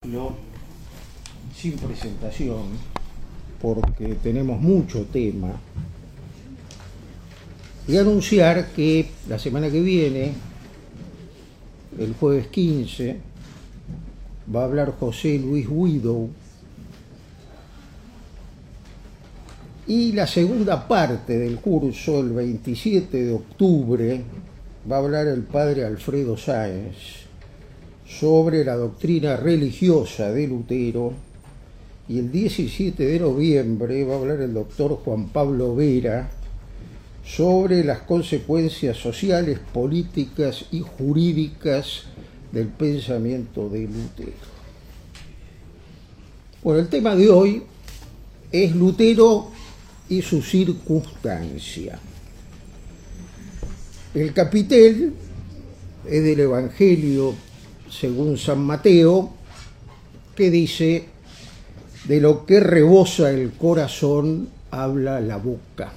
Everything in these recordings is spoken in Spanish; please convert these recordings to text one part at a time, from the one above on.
Sin presentación, porque tenemos mucho tema, y anunciar que la semana que viene, el jueves 15, va a hablar José Luis Guido, y la segunda parte del curso, el 27 de octubre, va a hablar el padre Alfredo Sáenz sobre la doctrina religiosa de Lutero, y el 17 de noviembre va a hablar el doctor Juan Pablo Vera sobre las consecuencias sociales, políticas y jurídicas del pensamiento de Lutero. Bueno, el tema de hoy es Lutero y su circunstancia. El capitel es del Evangelio según San Mateo, que dice: de lo que rebosa el corazón habla la boca.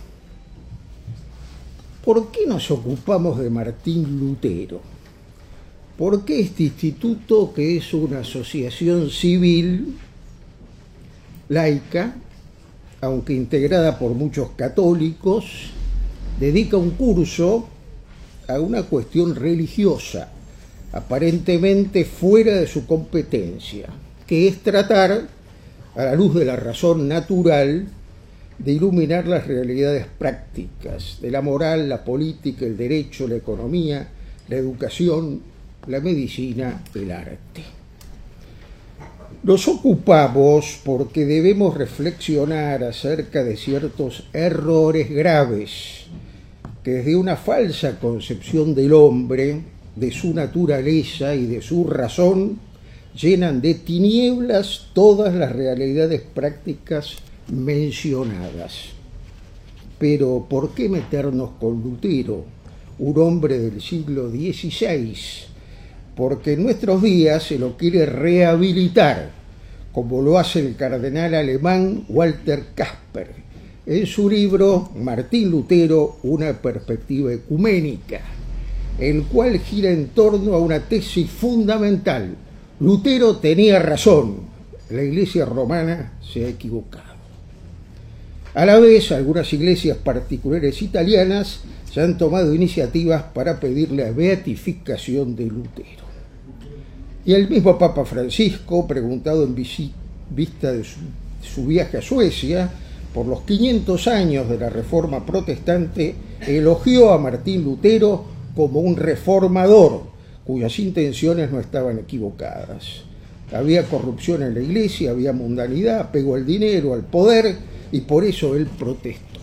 ¿Por qué nos ocupamos de Martín Lutero? Porque este instituto, que es una asociación civil laica, aunque integrada por muchos católicos, dedica un curso a una cuestión religiosa, aparentemente fuera de su competencia, que es tratar, a la luz de la razón natural, de iluminar las realidades prácticas de la moral, la política, el derecho, la economía, la educación, la medicina, el arte. Nos ocupamos porque debemos reflexionar acerca de ciertos errores graves que, desde una falsa concepción del hombre, de su naturaleza y de su razón, llenan de tinieblas todas las realidades prácticas mencionadas. Pero ¿por qué meternos con Lutero, un hombre del siglo XVI? Porque en nuestros días se lo quiere rehabilitar, como lo hace el cardenal alemán Walter Kasper en su libro Martín Lutero, una perspectiva ecuménica, el cual gira en torno a una tesis fundamental: Lutero tenía razón, la Iglesia romana se ha equivocado. A la vez, algunas iglesias particulares italianas se han tomado iniciativas para pedir la beatificación de Lutero. Y el mismo Papa Francisco, preguntado en vista de su viaje a Suecia por los 500 años de la Reforma Protestante, elogió a Martín Lutero como un reformador cuyas intenciones no estaban equivocadas. Había corrupción en la iglesia, había mundanidad, apego al dinero, al poder, y por eso él protestó.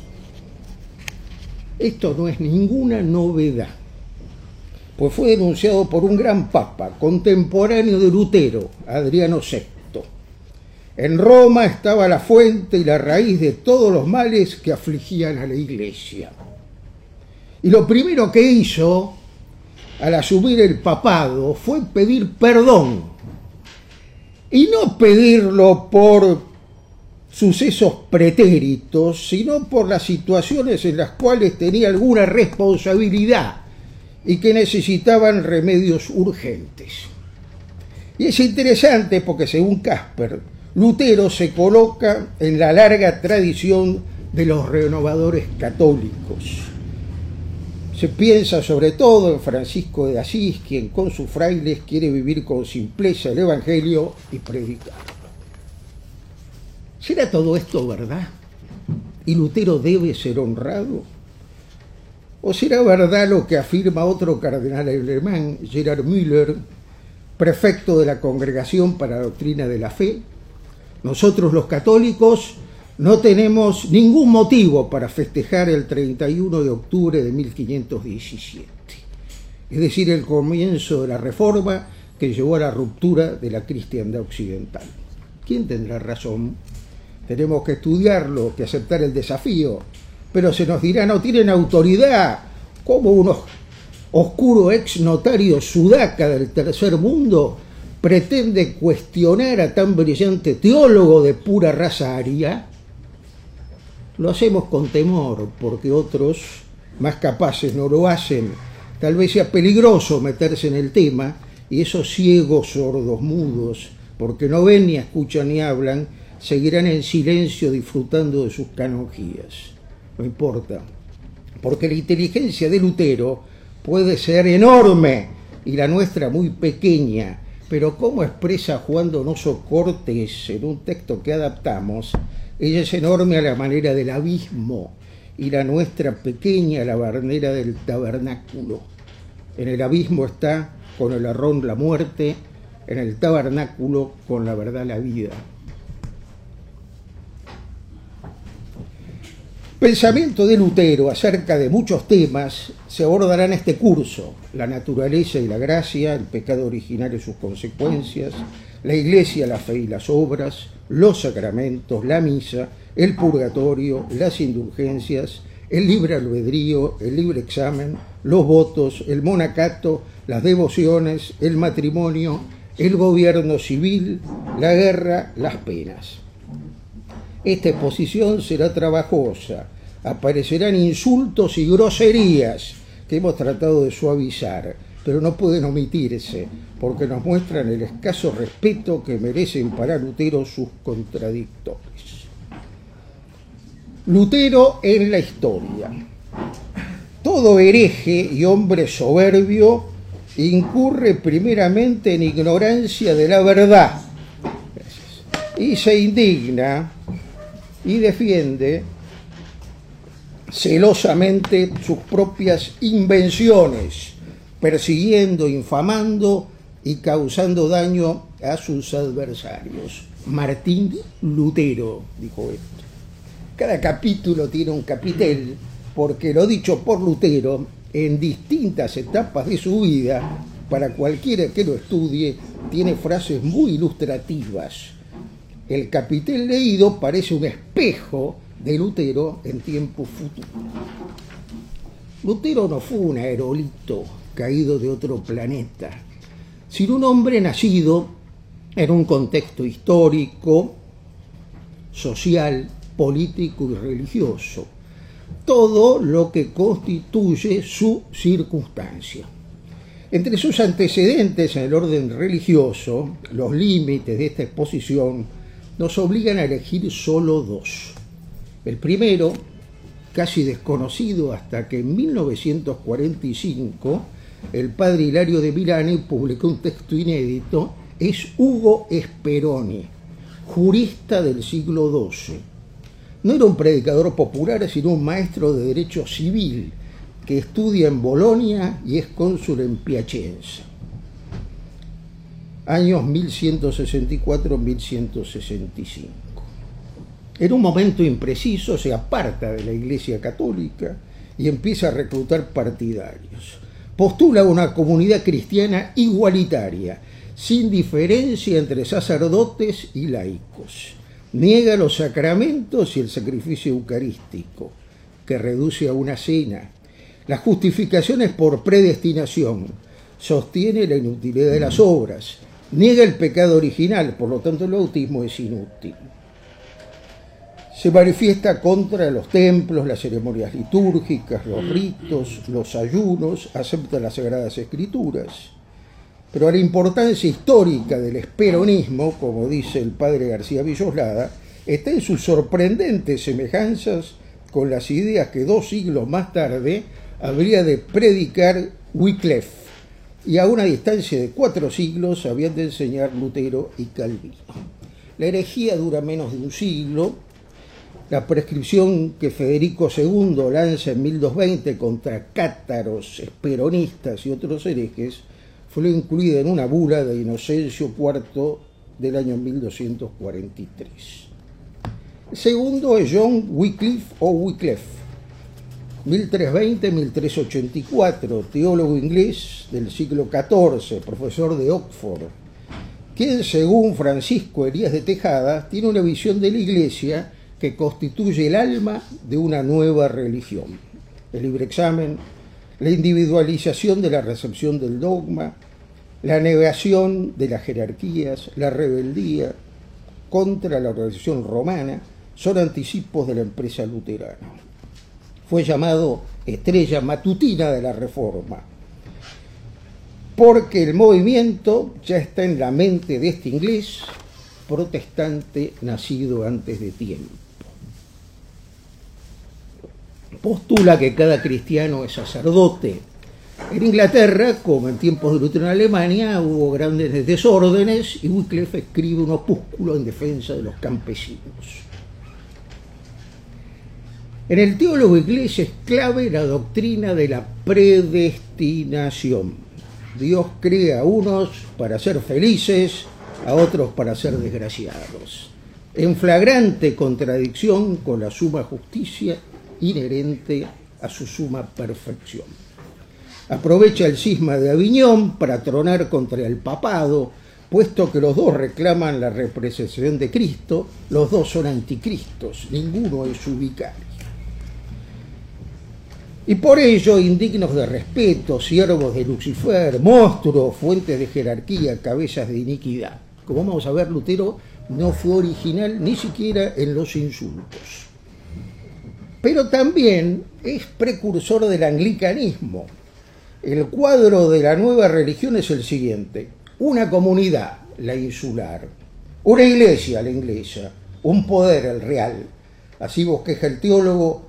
Esto no es ninguna novedad, pues fue denunciado por un gran papa contemporáneo de Lutero, Adriano VI. En Roma estaba la fuente y la raíz de todos los males que afligían a la iglesia. Y lo primero que hizo al asumir el papado fue pedir perdón, y no pedirlo por sucesos pretéritos, sino por las situaciones en las cuales tenía alguna responsabilidad y que necesitaban remedios urgentes. Y es interesante porque, según Kasper, Lutero se coloca en la larga tradición de los renovadores católicos. Se piensa sobre todo en Francisco de Asís, quien con sus frailes quiere vivir con simpleza el Evangelio y predicarlo. ¿Será todo esto verdad? ¿Y Lutero debe ser honrado? ¿O será verdad lo que afirma otro cardenal alemán, Gerhard Müller, prefecto de la Congregación para la Doctrina de la Fe? Nosotros, los católicos, no tenemos ningún motivo para festejar el 31 de octubre de 1517, es decir, el comienzo de la Reforma que llevó a la ruptura de la cristiandad occidental. ¿Quién tendrá razón? Tenemos que estudiarlo, que aceptar el desafío, pero se nos dirá: no tienen autoridad, como unos oscuro ex notario sudaca del tercer mundo pretende cuestionar a tan brillante teólogo de pura raza aria. Lo hacemos con temor, porque otros, más capaces, no lo hacen. Tal vez sea peligroso meterse en el tema, y esos ciegos, sordos, mudos, porque no ven, ni escuchan, ni hablan, seguirán en silencio disfrutando de sus canonjías. No importa, porque la inteligencia de Lutero puede ser enorme y la nuestra muy pequeña, pero como expresa Juan Donoso Cortés en un texto que adaptamos, ella es enorme a la manera del abismo y la nuestra pequeña a la manera del tabernáculo. En el abismo está con el arrón la muerte, en el tabernáculo con la verdad la vida. Pensamiento de Lutero acerca de muchos temas se abordará en este curso: la naturaleza y la gracia, el pecado original y sus consecuencias, la iglesia, la fe y las obras, los sacramentos, la misa, el purgatorio, las indulgencias, el libre albedrío, el libre examen, los votos, el monacato, las devociones, el matrimonio, el gobierno civil, la guerra, las penas. Esta exposición será trabajosa, aparecerán insultos y groserías que hemos tratado de suavizar, pero no pueden omitirse, porque nos muestran el escaso respeto que merecen para Lutero sus contradictores. Lutero en la historia. Todo hereje y hombre soberbio incurre primeramente en ignorancia de la verdad y se indigna y defiende celosamente sus propias invenciones, persiguiendo, infamando y causando daño a sus adversarios. Martín Lutero dijo esto. Cada capítulo tiene un capitel, porque lo dicho por Lutero en distintas etapas de su vida, para cualquiera que lo estudie, tiene frases muy ilustrativas. El capitel leído parece un espejo de Lutero en tiempo futuro. Lutero no fue un aerolito caído de otro planeta, sino un hombre nacido en un contexto histórico, social, político y religioso, todo lo que constituye su circunstancia. Entre sus antecedentes en el orden religioso, los límites de esta exposición nos obligan a elegir solo dos. El primero, casi desconocido hasta que en 1945 el padre Hilario de Milani publicó un texto inédito, es Ugo Speroni, jurista del siglo XII. No era un predicador popular, sino un maestro de derecho civil que estudia en Bolonia y es cónsul en Piacenza. Años 1164-1165. En un momento impreciso se aparta de la Iglesia Católica y empieza a reclutar partidarios. Postula una comunidad cristiana igualitaria, sin diferencia entre sacerdotes y laicos. Niega los sacramentos y el sacrificio eucarístico, que reduce a una cena. Las justificaciones por predestinación. Sostiene la inutilidad de las obras. Niega el pecado original, por lo tanto el bautismo es inútil. Se manifiesta contra los templos, las ceremonias litúrgicas, los ritos, los ayunos, acepta las Sagradas Escrituras. Pero a la importancia histórica del esperonismo, como dice el padre García Villoslada, está en sus sorprendentes semejanzas con las ideas que 2 siglos más tarde habría de predicar Wycliffe, y a una distancia de 4 siglos habían de enseñar Lutero y Calvino. La herejía dura menos de un siglo. La prescripción que Federico II lanza en 1220 contra cátaros, esperonistas y otros herejes fue incluida en una bula de Inocencio IV del año 1243. El segundo es John Wycliffe o Wycliffe, 1320-1384, teólogo inglés del siglo XIV, profesor de Oxford, quien, según Francisco Elías de Tejada, tiene una visión de la Iglesia que constituye el alma de una nueva religión. El libre examen, la individualización de la recepción del dogma, la negación de las jerarquías, la rebeldía contra la organización romana, son anticipos de la empresa luterana. Fue llamado estrella matutina de la Reforma. porque el movimiento ya está en la mente de este inglés protestante nacido antes de tiempo. Postula que cada cristiano es sacerdote. En Inglaterra, como en tiempos de Lutero en Alemania, hubo grandes desórdenes y Wycliffe escribe un opúsculo en defensa de los campesinos. En el teólogo inglés es clave la doctrina de la predestinación. Dios crea a unos para ser felices, a otros para ser desgraciados, en flagrante contradicción con la suma justicia inherente a su suma perfección. Aprovecha el cisma de Aviñón para tronar contra el papado, puesto que los dos reclaman la representación de Cristo, los dos son anticristos, ninguno es su vicario. Y por ello, indignos de respeto, siervos de Lucifer, monstruos, fuentes de jerarquía, cabezas de iniquidad. Como vamos a ver, Lutero no fue original ni siquiera en los insultos. Pero también es precursor del anglicanismo. El cuadro de la nueva religión es el siguiente: una comunidad, la insular; una iglesia, la inglesa; un poder, el real. Así bosqueja el teólogo,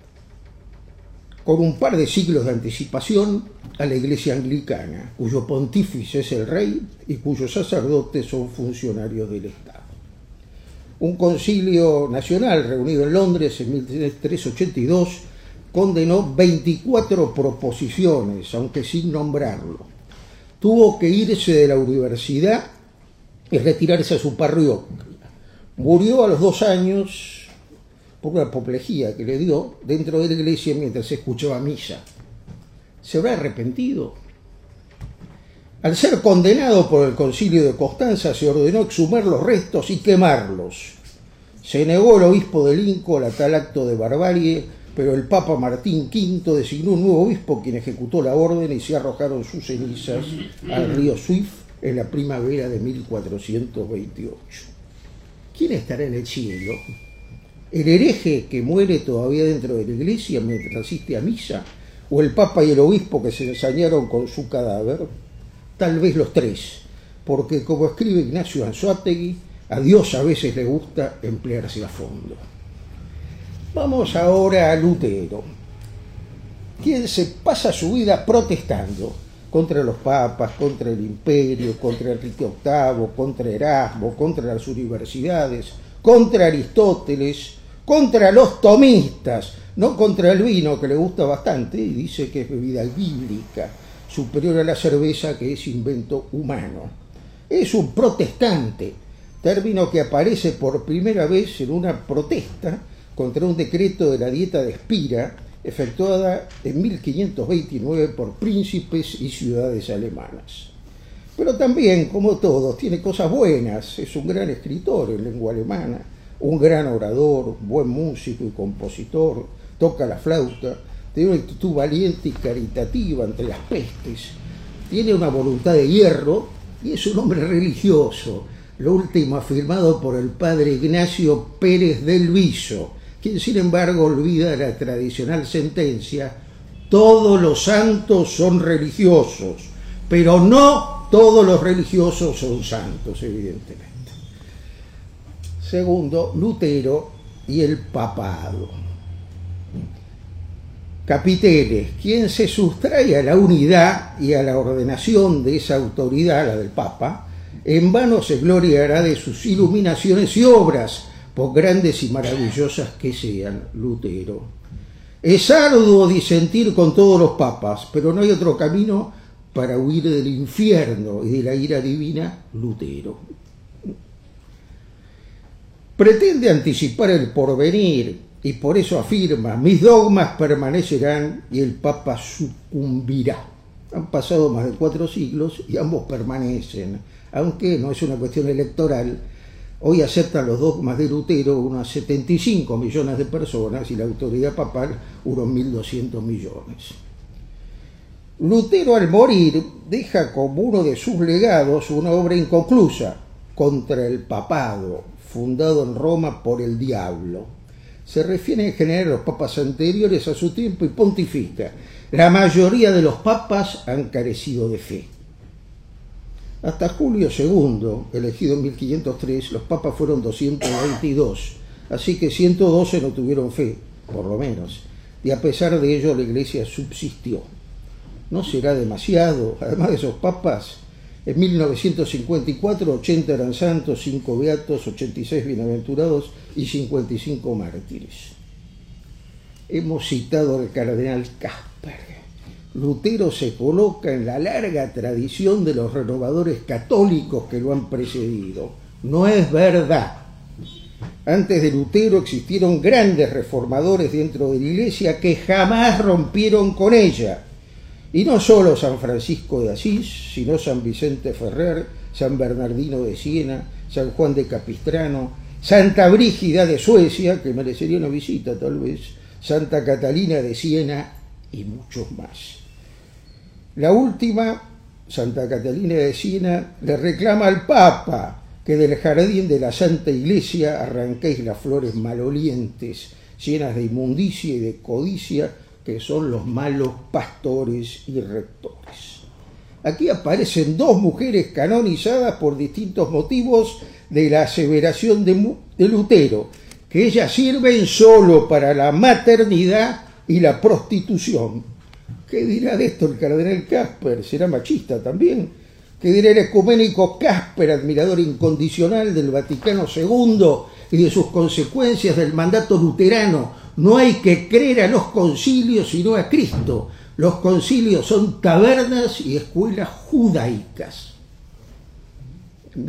con un par de siglos de anticipación, a la iglesia anglicana, cuyo pontífice es el rey y cuyos sacerdotes son funcionarios del Estado. Un concilio nacional reunido en Londres en 1382 condenó 24 proposiciones, aunque sin nombrarlo. Tuvo que irse de la universidad y retirarse a su parroquia. Murió a los 2 años por una apoplejía que le dio dentro de la iglesia mientras escuchaba misa. ¿Se habrá arrepentido? Al ser condenado por el concilio de Constanza, se ordenó exhumar los restos y quemarlos. Se negó el obispo de Lincoln a tal acto de barbarie, pero el Papa Martín V designó un nuevo obispo quien ejecutó la orden y se arrojaron sus cenizas al río Swift en la primavera de 1428. ¿Quién estará en el cielo? ¿El hereje que muere todavía dentro de la iglesia mientras asiste a misa? ¿O el Papa y el obispo que se ensañaron con su cadáver? Tal vez los tres, porque como escribe Ignacio Anzoátegui, a Dios a veces le gusta emplearse a fondo. Vamos ahora a Lutero, quien se pasa su vida protestando contra los papas, contra el imperio, contra Enrique VIII, contra Erasmo, contra las universidades, contra Aristóteles, contra los tomistas, no contra el vino, que le gusta bastante y dice que es bebida bíblica, superior a la cerveza, que es invento humano. Es un protestante, término que aparece por primera vez en una protesta contra un decreto de la dieta de Spira, efectuada en 1529 por príncipes y ciudades alemanas. Pero también, como todos, tiene cosas buenas. Es un gran escritor en lengua alemana, un gran orador, buen músico y compositor, toca la flauta, tiene una actitud valiente y caritativa ante las pestes, tiene una voluntad de hierro y es un hombre religioso, lo último afirmado por el padre Ignacio Pérez del Viso, quien sin embargo olvida la tradicional sentencia: todos los santos son religiosos, pero no todos los religiosos son santos, evidentemente. Segundo, Lutero y el papado. Capiteles: quien se sustrae a la unidad y a la ordenación de esa autoridad, la del Papa, en vano se gloriará de sus iluminaciones y obras, por grandes y maravillosas que sean. Lutero: es arduo disentir con todos los papas, pero no hay otro camino para huir del infierno y de la ira divina. Lutero pretende anticipar el porvenir y por eso afirma: mis dogmas permanecerán y el Papa sucumbirá. Han pasado más de 4 siglos y ambos permanecen, aunque no es una cuestión electoral. Hoy aceptan los dogmas de Lutero unos 75 millones de personas y la autoridad papal unos 1.200 millones. Lutero, al morir, deja como uno de sus legados una obra inconclusa, Contra el papado, fundado en Roma por el diablo. Se refiere en general a los papas anteriores a su tiempo y pontifica: la mayoría de los papas han carecido de fe. Hasta Julio II, elegido en 1503, los papas fueron 222, así que 112 no tuvieron fe, por lo menos, y a pesar de ello la Iglesia subsistió. No será demasiado, además de esos papas, en 1954 80 eran santos, 5 beatos, 86 bienaventurados y 55 mártires. Hemos citado al cardenal Casper. Lutero se coloca en la larga tradición de los renovadores católicos que lo han precedido. No es verdad. Antes de Lutero existieron grandes reformadores dentro de la Iglesia que jamás rompieron con ella. Y no solo San Francisco de Asís, sino San Vicente Ferrer, San Bernardino de Siena, San Juan de Capistrano, Santa Brígida de Suecia, que merecería una visita tal vez, Santa Catalina de Siena y muchos más. La última, Santa Catalina de Siena, le reclama al Papa que del jardín de la Santa Iglesia arranquéis las flores malolientes, llenas de inmundicia y de codicia, que son los malos pastores y rectores. Aquí aparecen dos mujeres canonizadas por distintos motivos de la aseveración de Lutero, que ellas sirven solo para la maternidad y la prostitución. ¿Qué dirá de esto el cardenal Casper? ¿Será machista también? ¿Qué dirá el ecuménico Casper, admirador incondicional del Vaticano II y de sus consecuencias del mandato luterano? No hay que creer a los concilios sino a Cristo. Los concilios son tabernas y escuelas judaicas. En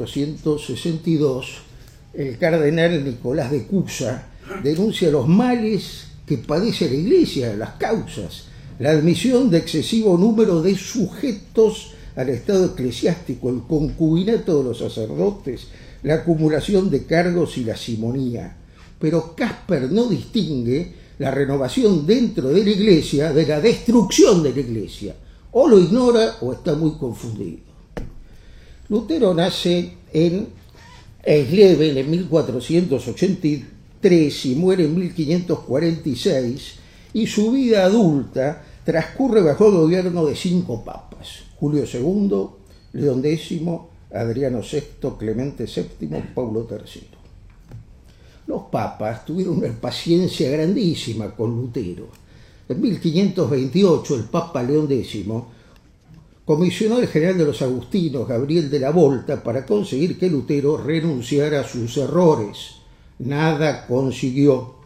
1462, el cardenal Nicolás de Cusa denuncia los males que padece la Iglesia, las causas, la admisión de excesivo número de sujetos al estado eclesiástico, el concubinato de los sacerdotes, la acumulación de cargos y la simonía. Pero Casper no distingue la renovación dentro de la Iglesia de la destrucción de la Iglesia. O lo ignora o está muy confundido. Lutero nace en Eisleben en 1483 y muere en 1546, y su vida adulta transcurre bajo el gobierno de 5 papas: Julio II, León X, Adriano VI, Clemente VII, Paulo III. Los papas tuvieron una paciencia grandísima con Lutero. En 1528 el Papa León X comisionó al general de los agustinos, Gabriel de la Volta, para conseguir que Lutero renunciara a sus errores. Nada consiguió.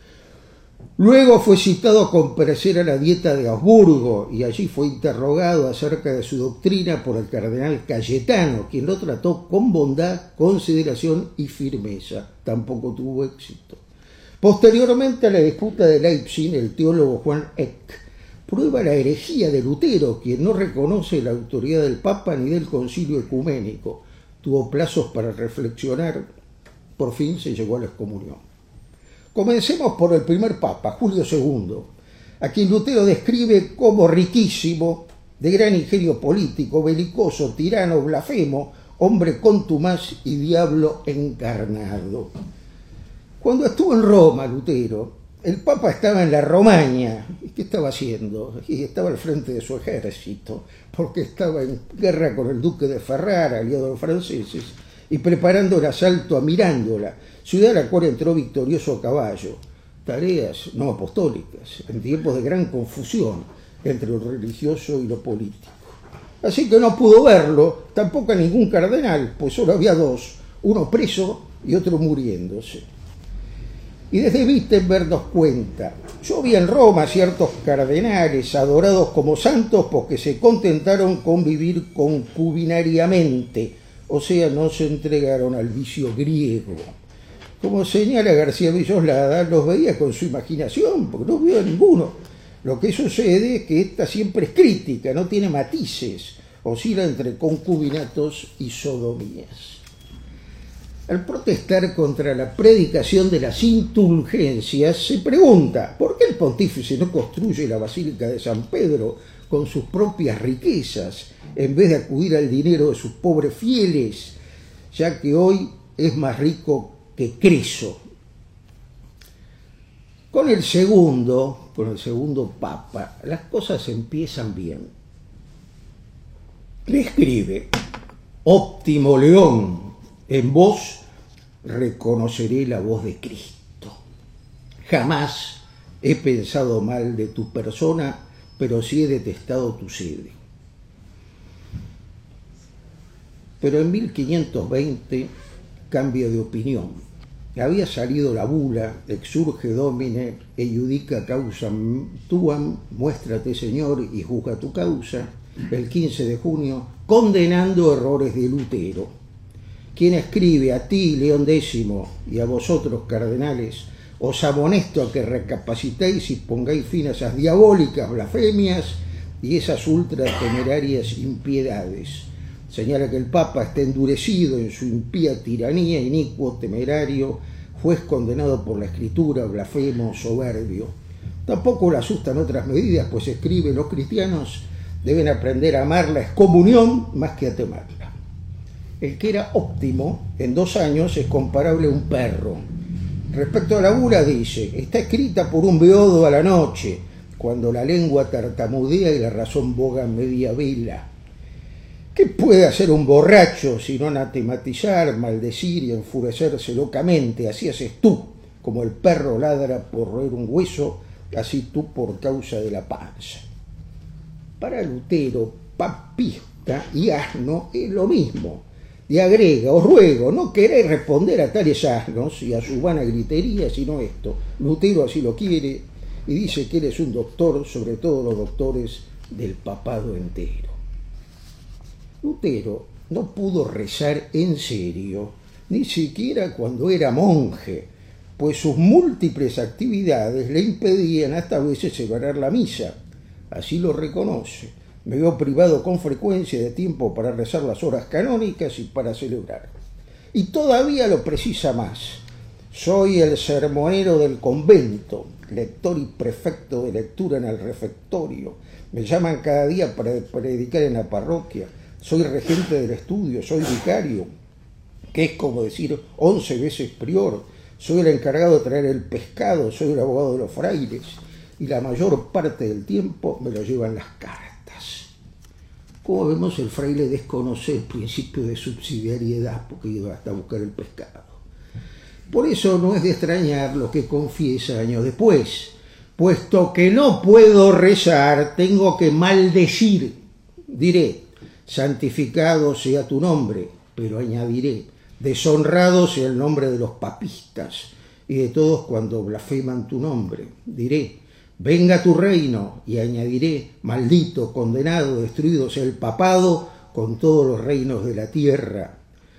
Luego fue citado a comparecer a la Dieta de Augsburgo y allí fue interrogado acerca de su doctrina por el cardenal Cayetano, quien lo trató con bondad, consideración y firmeza. Tampoco tuvo éxito. Posteriormente a la disputa de Leipzig, el teólogo Juan Eck prueba la herejía de Lutero, quien no reconoce la autoridad del Papa ni del Concilio Ecuménico. Tuvo plazos para reflexionar. Por fin se llegó a la excomunión. Comencemos por el primer Papa, Julio II, a quien Lutero describe como riquísimo, de gran ingenio político, belicoso, tirano, blasfemo, hombre contumaz y diablo encarnado. Cuando estuvo en Roma, Lutero, el Papa estaba en la Romaña. ¿Y qué estaba haciendo? Y estaba al frente de su ejército, porque estaba en guerra con el duque de Ferrara, aliado de los franceses, y preparando el asalto a Mirándola, ciudad a la cual entró victorioso a caballo. Tareas no apostólicas, en tiempos de gran confusión entre lo religioso y lo político. Así que no pudo verlo, tampoco a ningún cardenal, pues solo había 2, uno preso y otro muriéndose. Y desde Wittenberg nos cuenta: yo vi en Roma ciertos cardenales adorados como santos porque se contentaron con vivir concubinariamente, o sea, no se entregaron al vicio griego. Como señala García Villoslada, los veía con su imaginación, porque no vio a ninguno. Lo que sucede es que esta siempre es crítica, no tiene matices, oscila entre concubinatos y sodomías. Al protestar contra la predicación de las indulgencias, se pregunta: ¿por qué el pontífice no construye la Basílica de San Pedro con sus propias riquezas, en vez de acudir al dinero de sus pobres fieles, ya que hoy es más rico que Creso? Con el segundo Papa, las cosas empiezan bien. Le escribe: Óptimo León, en vos reconoceré la voz de Cristo. Jamás he pensado mal de tu persona, pero sí he detestado tu sede. Pero en 1520 cambia de opinión. Había salido la bula, exurge domine, e iudica causam tuam, muéstrate Señor y juzga tu causa, el 15 de junio, condenando errores de Lutero, quien escribe: a ti, León X, y a vosotros, cardenales, os amonesto a que recapacitéis y pongáis fin a esas diabólicas blasfemias y esas ultra temerarias impiedades. Señala que el Papa está endurecido en su impía tiranía, inicuo, temerario, juez condenado por la Escritura, blasfemo, soberbio. Tampoco le asustan otras medidas, pues escribe: los cristianos deben aprender a amar la excomunión más que a temerla. El que era óptimo en 2 años es comparable a un perro. Respecto a la bula dice: está escrita por un beodo a la noche, cuando la lengua tartamudea y la razón boga media vela. ¿Qué puede hacer un borracho sino anatematizar, maldecir y enfurecerse locamente? Así haces tú, como el perro ladra por roer un hueso, así tú por causa de la panza. Para Lutero, papista y asno es lo mismo. Y agrega: os ruego, no queréis responder a tales asnos y a su vana gritería, sino esto. Lutero así lo quiere y dice que él es un doctor sobre todos los doctores del papado entero. Lutero no pudo rezar en serio, ni siquiera cuando era monje, pues sus múltiples actividades le impedían hasta a veces celebrar la misa. Así lo reconoce. Me veo privado con frecuencia de tiempo para rezar las horas canónicas y para celebrar. Y todavía lo precisa más. Soy el sermonero del convento, lector y prefecto de lectura en el refectorio. Me llaman cada día para predicar en la parroquia. Soy regente del estudio, soy vicario, que es como decir 11 veces prior. Soy el encargado de traer el pescado, soy el abogado de los frailes. Y la mayor parte del tiempo me lo llevan las cartas. Como vemos, el fraile desconoce el principio de subsidiariedad, porque iba hasta buscar el pescado. Por eso no es de extrañar lo que confiesa años después. Puesto que no puedo rezar, tengo que maldecir. Diré: santificado sea tu nombre, pero añadiré: deshonrado sea el nombre de los papistas y de todos cuando blasfeman tu nombre. Diré: venga tu reino, y añadiré: maldito, condenado, destruido sea el papado con todos los reinos de la tierra.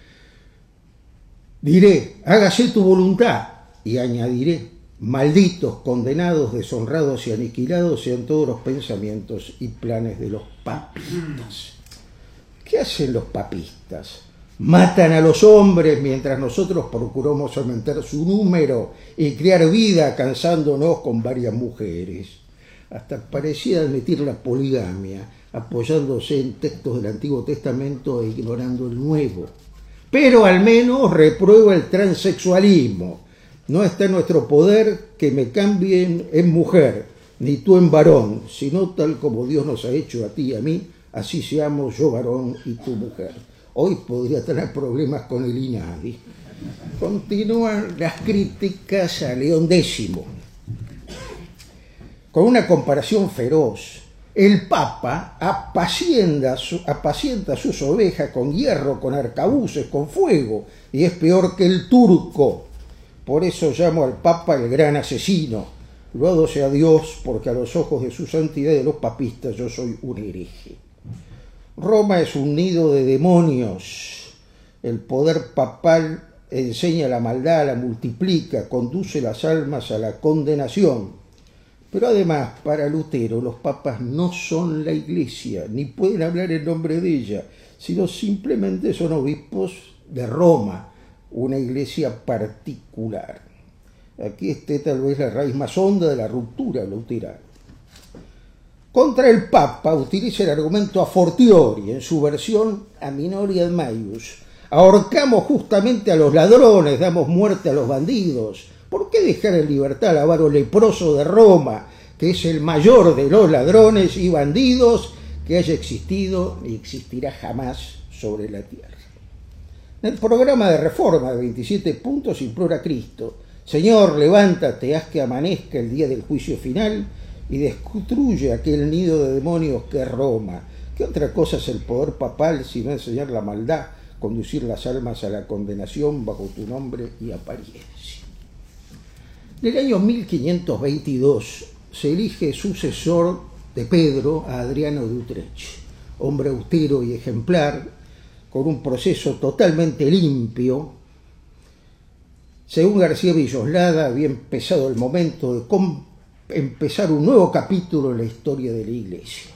Diré: hágase tu voluntad, y añadiré: malditos, condenados, deshonrados y aniquilados sean todos los pensamientos y planes de los papistas. ¿Qué hacen los papistas? Matan a los hombres mientras nosotros procuramos aumentar su número y crear vida cansándonos con varias mujeres. Hasta parecía admitir la poligamia, apoyándose en textos del Antiguo Testamento e ignorando el Nuevo. Pero al menos reprueba el transexualismo. No está en nuestro poder que me cambien en mujer, ni tú en varón, sino tal como Dios nos ha hecho a ti y a mí, así seamos yo varón y tú mujer. Hoy podría tener problemas con el INADI. Continúan las críticas a León X. Con una comparación feroz, el Papa apacienta sus ovejas con hierro, con arcabuces, con fuego, y es peor que el turco. Por eso llamo al Papa el gran asesino. Loado sea Dios, porque a los ojos de su santidad y de los papistas yo soy un hereje. Roma es un nido de demonios. El poder papal enseña la maldad, la multiplica, conduce las almas a la condenación. Pero además, para Lutero, los papas no son la Iglesia, ni pueden hablar en nombre de ella, sino simplemente son obispos de Roma, una iglesia particular. Aquí está tal vez la raíz más honda de la ruptura luterana. Contra el Papa utiliza el argumento a fortiori, en su versión a minori ad maius. Ahorcamos justamente a los ladrones, damos muerte a los bandidos. ¿Por qué dejar en libertad al avaro leproso de Roma, que es el mayor de los ladrones y bandidos que haya existido y existirá jamás sobre la tierra? En el programa de reforma de 27 puntos implora a Cristo: Señor, levántate, haz que amanezca el día del juicio final y destruye aquel nido de demonios que es Roma. ¿Qué otra cosa es el poder papal sino enseñar la maldad, conducir las almas a la condenación bajo tu nombre y apariencia? En el año 1522 se elige sucesor de Pedro a Adriano de Utrecht, hombre austero y ejemplar, con un proceso totalmente limpio. Según García Villoslada, había empezado el momento de empezar un nuevo capítulo en la historia de la Iglesia.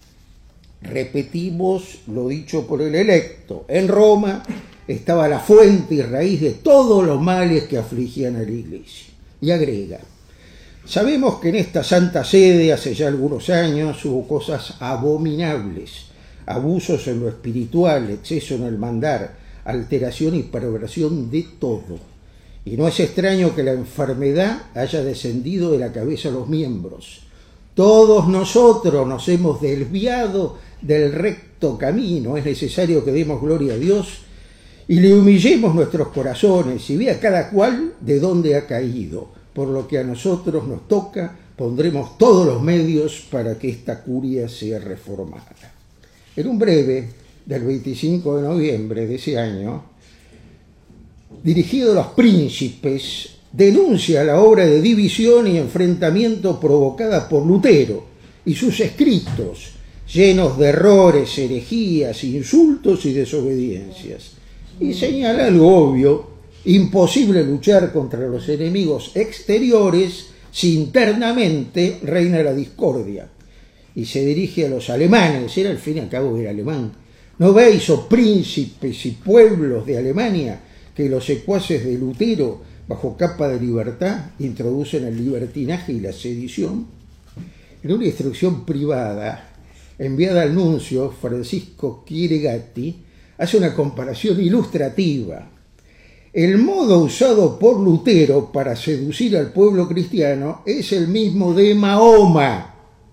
Repetimos lo dicho por el electo: en Roma estaba la fuente y raíz de todos los males que afligían a la Iglesia. Y agrega: sabemos que en esta santa sede hace ya algunos años hubo cosas abominables, abusos en lo espiritual, exceso en el mandar, alteración y perversión de todo. Y no es extraño que la enfermedad haya descendido de la cabeza a los miembros. Todos nosotros nos hemos desviado del recto camino. Es necesario que demos gloria a Dios y le humillemos nuestros corazones y vea cada cual de dónde ha caído. Por lo que a nosotros nos toca, pondremos todos los medios para que esta curia sea reformada. En un breve del 25 de noviembre de ese año, dirigido a los príncipes, denuncia la obra de división y enfrentamiento provocada por Lutero y sus escritos, llenos de errores, herejías, insultos y desobediencias. Y señala algo obvio: imposible luchar contra los enemigos exteriores si internamente reina la discordia. Y se dirige a los alemanes, era al fin y al cabo era alemán: ¿no veis, oh príncipes y pueblos de Alemania, que los secuaces de Lutero, bajo capa de libertad, introducen el libertinaje y la sedición? En una instrucción privada enviada al nuncio Francisco Chierigatti, hace una comparación ilustrativa. El modo usado por Lutero para seducir al pueblo cristiano es el mismo de Mahoma,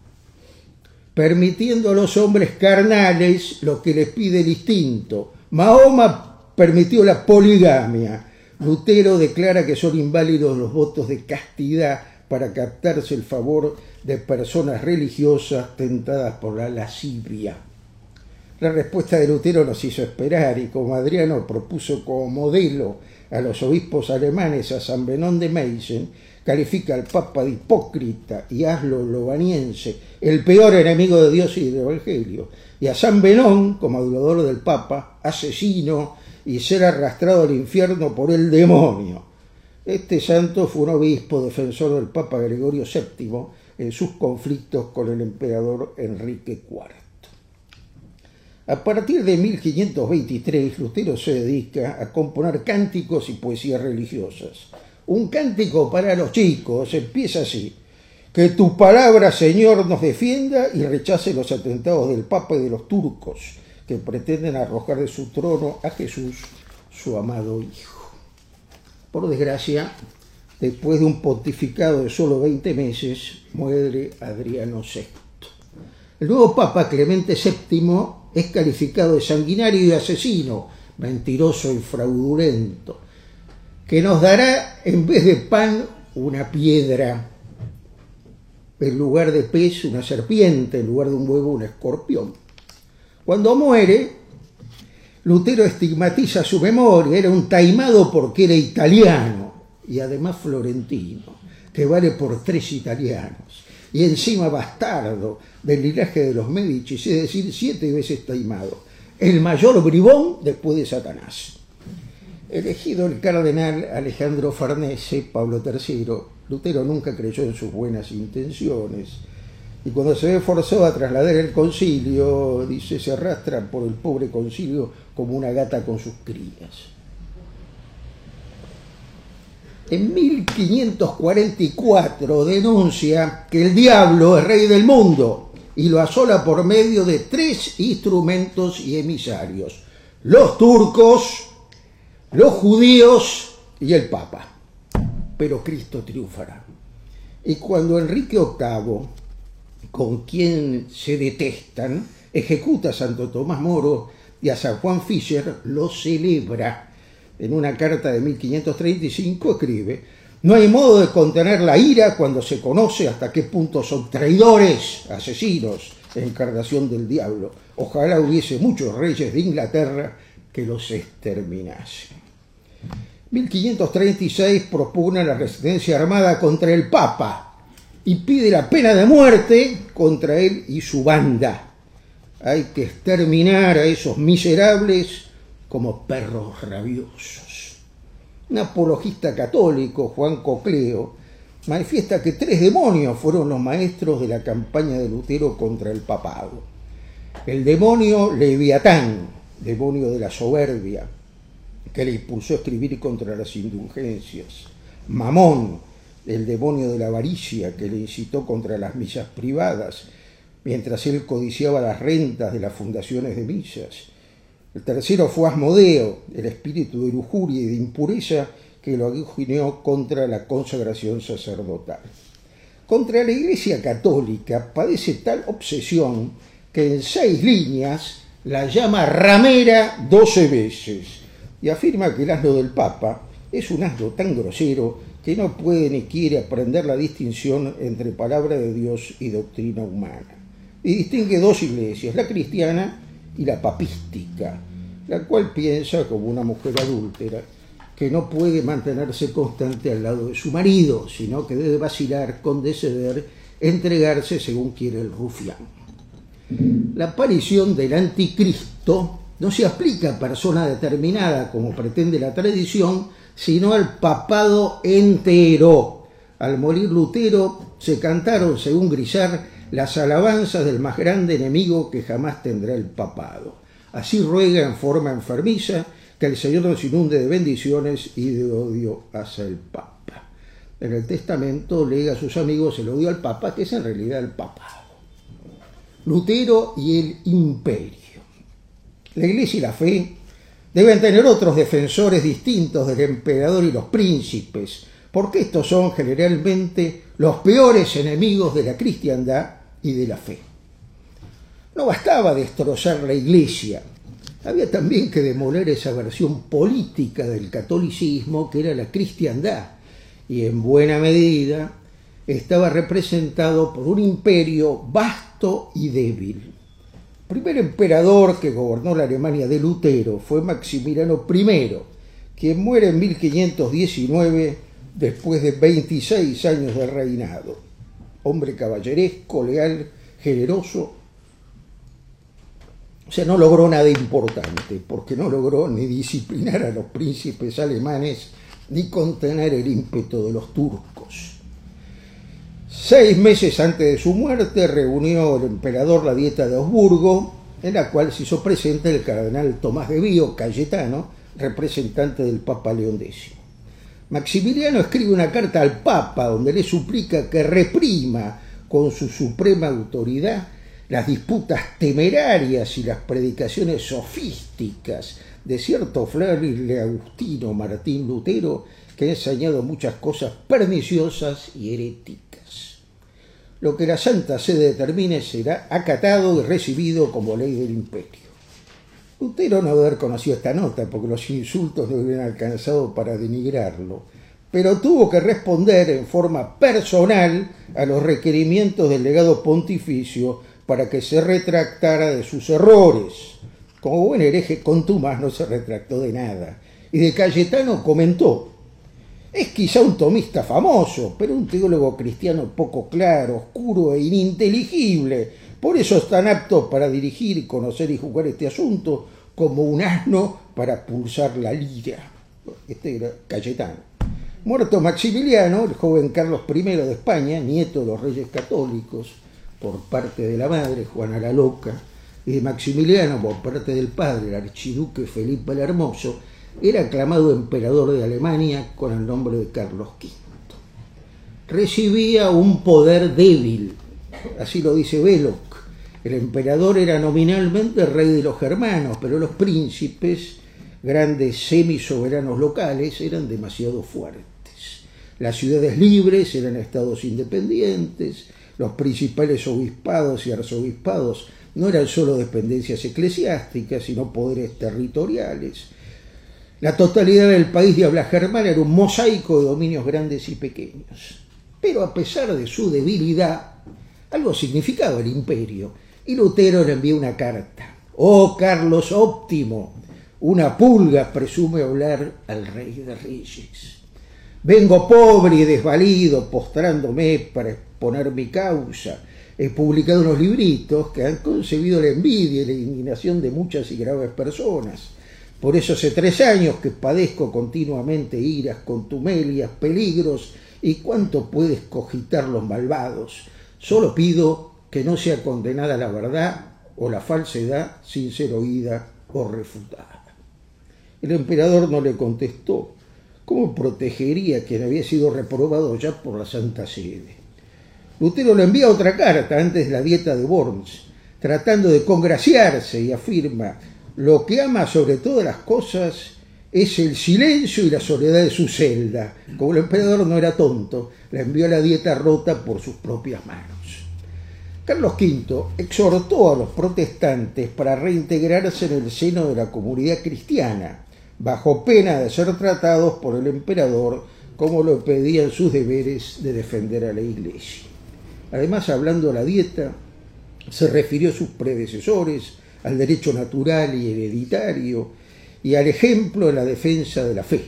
permitiendo a los hombres carnales lo que les pide el instinto. Mahoma permitió la poligamia. Lutero declara que son inválidos los votos de castidad para captarse el favor de personas religiosas tentadas por la lascivia. La respuesta de Lutero nos hizo esperar, y como Adriano propuso como modelo a los obispos alemanes a San Benón de Meissen, califica al Papa de hipócrita y asno lovaniense, el peor enemigo de Dios y del Evangelio, y a San Benón, como adulador del Papa, asesino y ser arrastrado al infierno por el demonio. Este santo fue un obispo defensor del Papa Gregorio VII en sus conflictos con el emperador Enrique IV. A partir de 1523, Lutero se dedica a componer cánticos y poesías religiosas. Un cántico para los chicos empieza así: que tu palabra, Señor, nos defienda y rechace los atentados del Papa y de los turcos que pretenden arrojar de su trono a Jesús, su amado Hijo. Por desgracia, después de un pontificado de solo 20 meses, muere Adriano VI. El nuevo Papa Clemente VII es calificado de sanguinario y asesino, mentiroso y fraudulento, que nos dará en vez de pan una piedra, en lugar de pez una serpiente, en lugar de un huevo un escorpión. Cuando muere, Lutero estigmatiza su memoria: era un taimado porque era italiano y además florentino, que vale por 3 italianos, y encima bastardo del linaje de los Médicis, es decir, 7 veces taimado, el mayor bribón después de Satanás. Elegido el cardenal Alejandro Farnese, Pablo III, Lutero nunca creyó en sus buenas intenciones, y cuando se ve forzado a trasladar el concilio, dice, se arrastra por el pobre concilio como una gata con sus crías. En 1544 denuncia que el diablo es rey del mundo y lo asola por medio de 3 instrumentos y emisarios: los turcos, los judíos y el Papa. Pero Cristo triunfará. Y cuando Enrique VIII, con quien se detestan, ejecuta a Santo Tomás Moro y a San Juan Fischer, lo celebra en una carta de 1535, escribe: no hay modo de contener la ira cuando se conoce hasta qué punto son traidores, asesinos, encarnación del diablo. Ojalá hubiese muchos reyes de Inglaterra que los exterminasen. 1536 propone la resistencia armada contra el Papa y pide la pena de muerte contra él y su banda. Hay que exterminar a esos miserables como perros rabiosos. Un apologista católico, Juan Cocleo, manifiesta que 3 demonios fueron los maestros de la campaña de Lutero contra el papado. El demonio Leviatán, demonio de la soberbia, que le impulsó a escribir contra las indulgencias. Mamón, el demonio de la avaricia, que le incitó contra las misas privadas, mientras él codiciaba las rentas de las fundaciones de misas. El tercero fue Asmodeo, el espíritu de lujuria y de impureza que lo aguijoneó contra la consagración sacerdotal. Contra la Iglesia Católica padece tal obsesión que en 6 líneas la llama ramera 12 veces y afirma que el asno del Papa es un asno tan grosero que no puede ni quiere aprender la distinción entre palabra de Dios y doctrina humana. Y distingue 2 iglesias, la cristiana y la papística, la cual piensa como una mujer adúltera que no puede mantenerse constante al lado de su marido, sino que debe vacilar, condescender, entregarse según quiere el rufián. La aparición del anticristo no se aplica a persona determinada, como pretende la tradición, sino al papado entero. Al morir Lutero, se cantaron, según Grisart, las alabanzas del más grande enemigo que jamás tendrá el papado. Así ruega en forma enfermiza que el Señor nos inunde de bendiciones y de odio hacia el Papa. En el testamento lega a sus amigos el odio al Papa, que es en realidad el papado. Lutero y el imperio. La Iglesia y la fe deben tener otros defensores distintos del emperador y los príncipes, porque estos son generalmente los peores enemigos de la cristiandad y de la fe. No bastaba destrozar la Iglesia, había también que demoler esa versión política del catolicismo que era la cristiandad, y en buena medida estaba representado por un imperio vasto y débil. El primer emperador que gobernó la Alemania de Lutero fue Maximiliano I, quien muere en 1519 después de 26 años de reinado. Hombre caballeresco, leal, generoso. O sea, no logró nada importante, porque no logró ni disciplinar a los príncipes alemanes, ni contener el ímpetu de los turcos. 6 meses antes de su muerte reunió el emperador la Dieta de Augsburgo, en la cual se hizo presente el cardenal Tomás de Bio, Cayetano, representante del Papa León X. Maximiliano escribe una carta al Papa donde le suplica que reprima con su suprema autoridad las disputas temerarias y las predicaciones sofísticas de cierto fraile agustino Martín Lutero, que ha enseñado muchas cosas perniciosas y heréticas. Lo que la Santa Sede determine será acatado y recibido como ley del imperio. Lutero no debe haber conocido esta nota, porque los insultos no hubieran alcanzado para denigrarlo, pero tuvo que responder en forma personal a los requerimientos del legado pontificio para que se retractara de sus errores. Como buen hereje contumaz no se retractó de nada, y de Cayetano comentó: es quizá un tomista famoso, pero un teólogo cristiano poco claro, oscuro e ininteligible. Por eso es tan apto para dirigir, conocer y jugar este asunto como un asno para pulsar la lira. Este era Cayetano. Muerto Maximiliano, el joven Carlos I de España, nieto de los reyes católicos, por parte de la madre, Juana la Loca, y de Maximiliano, por parte del padre, el archiduque Felipe el Hermoso, era aclamado emperador de Alemania con el nombre de Carlos V. Recibía un poder débil, así lo dice Belloc. El emperador era nominalmente rey de los germanos, pero los príncipes, grandes semisoberanos locales, eran demasiado fuertes. Las ciudades libres eran estados independientes, los principales obispados y arzobispados no eran solo dependencias eclesiásticas, sino poderes territoriales. La totalidad del país de habla germana era un mosaico de dominios grandes y pequeños. Pero a pesar de su debilidad, algo significaba el imperio, y Lutero le envió una carta. «Oh Carlos óptimo, una pulga presume hablar al rey de reyes. Vengo pobre y desvalido, postrándome para exponer mi causa. He publicado unos libritos que han concebido la envidia y la indignación de muchas y graves personas. Por eso hace 3 años que padezco continuamente iras, contumelias, peligros y cuánto puedes cogitar los malvados. Solo pido que no sea condenada la verdad o la falsedad sin ser oída o refutada». El emperador no le contestó. ¿Cómo protegería a quien había sido reprobado ya por la Santa Sede? Lutero le envía otra carta antes de la dieta de Worms, tratando de congraciarse, y afirma: «Lo que ama sobre todas las cosas es el silencio y la soledad de su celda». Como el emperador no era tonto, le envió a la dieta rota por sus propias manos. Carlos V exhortó a los protestantes para reintegrarse en el seno de la comunidad cristiana, bajo pena de ser tratados por el emperador como lo pedían sus deberes de defender a la Iglesia. Además, hablando de la dieta, se refirió a sus predecesores, al derecho natural y hereditario, y al ejemplo de la defensa de la fe.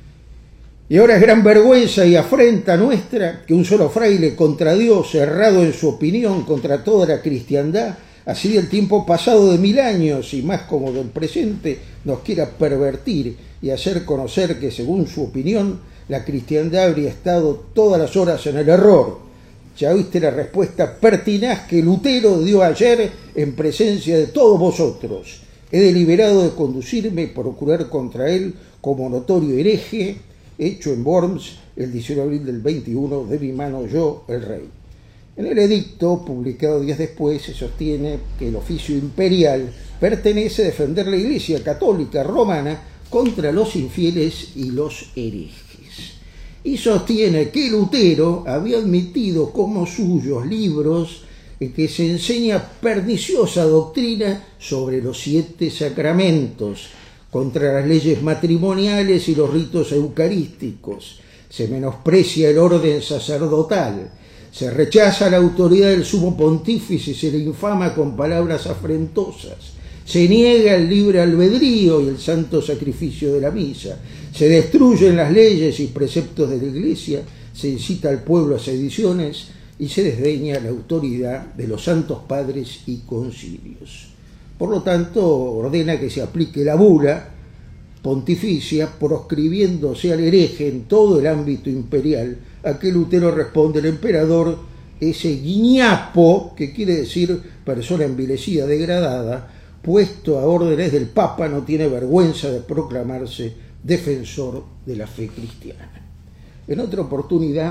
Y ahora es gran vergüenza y afrenta nuestra que un solo fraile contra Dios, errado en su opinión contra toda la cristiandad, así del tiempo pasado de 1000 años y más como del presente, nos quiera pervertir y hacer conocer que, según su opinión, la cristiandad habría estado todas las horas en el error. Ya oíste la respuesta pertinaz que Lutero dio ayer en presencia de todos vosotros. He deliberado de conducirme y procurar contra él como notorio hereje, hecho en Worms el 19 de abril del 21, de mi mano yo, el rey. En el edicto, publicado días después, se sostiene que el oficio imperial pertenece a defender la Iglesia católica romana contra los infieles y los herejes. Y sostiene que Lutero había admitido como suyos libros en que se enseña perniciosa doctrina sobre los 7 sacramentos, contra las leyes matrimoniales y los ritos eucarísticos. Se menosprecia el orden sacerdotal, se rechaza la autoridad del sumo pontífice y se le infama con palabras afrentosas. Se niega el libre albedrío y el santo sacrificio de la misa. Se destruyen las leyes y preceptos de la Iglesia, se incita al pueblo a sediciones y se desdeña la autoridad de los santos padres y concilios. Por lo tanto, ordena que se aplique la bula pontificia, proscribiéndose al hereje en todo el ámbito imperial. A que Lutero responde: el emperador, ese guiñapo, que quiere decir persona envilecida, degradada, puesto a órdenes del Papa, no tiene vergüenza de proclamarse defensor de la fe cristiana. En otra oportunidad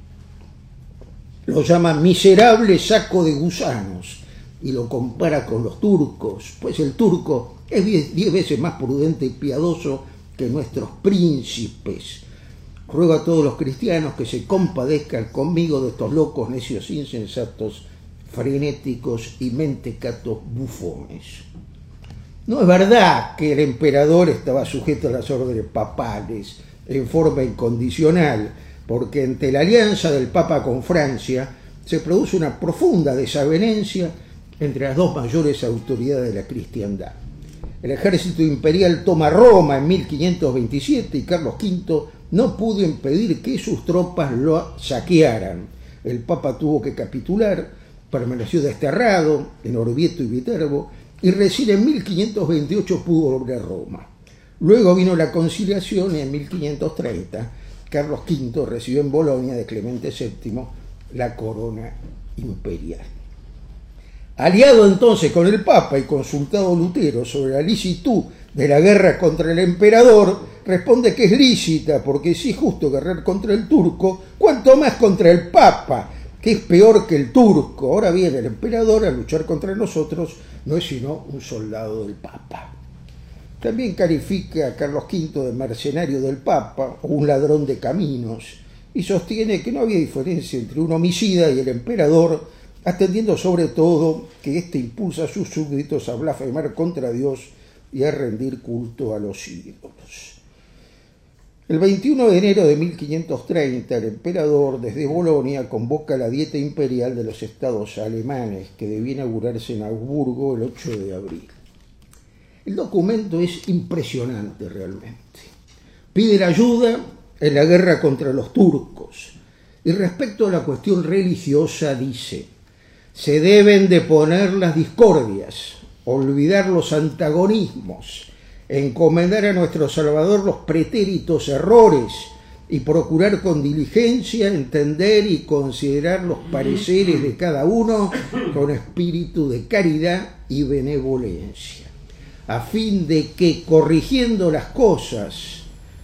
lo llama miserable saco de gusanos y lo compara con los turcos, pues el turco es 10 veces más prudente y piadoso que nuestros príncipes. Ruego a todos los cristianos que se compadezcan conmigo de estos locos, necios, insensatos, frenéticos y mentecatos bufones. No es verdad que el emperador estaba sujeto a las órdenes papales en forma incondicional, porque ante la alianza del Papa con Francia se produce una profunda desavenencia entre las 2 mayores autoridades de la cristiandad. El ejército imperial toma Roma en 1527 y Carlos V no pudo impedir que sus tropas lo saquearan. El Papa tuvo que capitular, permaneció desterrado en Orvieto y Viterbo y recién en 1528 pudo volver a Roma. Luego vino la conciliación y en 1530 Carlos V recibió en Bolonia de Clemente VII la corona imperial. Aliado entonces con el Papa y consultado Lutero sobre la licitud de la guerra contra el emperador, responde que es lícita, porque si es justo guerrear contra el turco, cuanto más contra el Papa, que es peor que el turco. Ahora bien, el emperador, al luchar contra nosotros, no es sino un soldado del Papa. También califica a Carlos V de mercenario del Papa o un ladrón de caminos, y sostiene que no había diferencia entre un homicida y el emperador, atendiendo sobre todo que éste impulsa a sus súbditos a blasfemar contra Dios y a rendir culto a los ídolos. El 21 de enero de 1530, el emperador desde Bolonia convoca la Dieta Imperial de los Estados alemanes, que debía inaugurarse en Augsburgo el 8 de abril. El documento es impresionante realmente. Pide la ayuda en la guerra contra los turcos. Y respecto a la cuestión religiosa dice: se deben deponer las discordias, olvidar los antagonismos, encomendar a nuestro Salvador los pretéritos errores y procurar con diligencia entender y considerar los pareceres de cada uno con espíritu de caridad y benevolencia, a fin de que, corrigiendo las cosas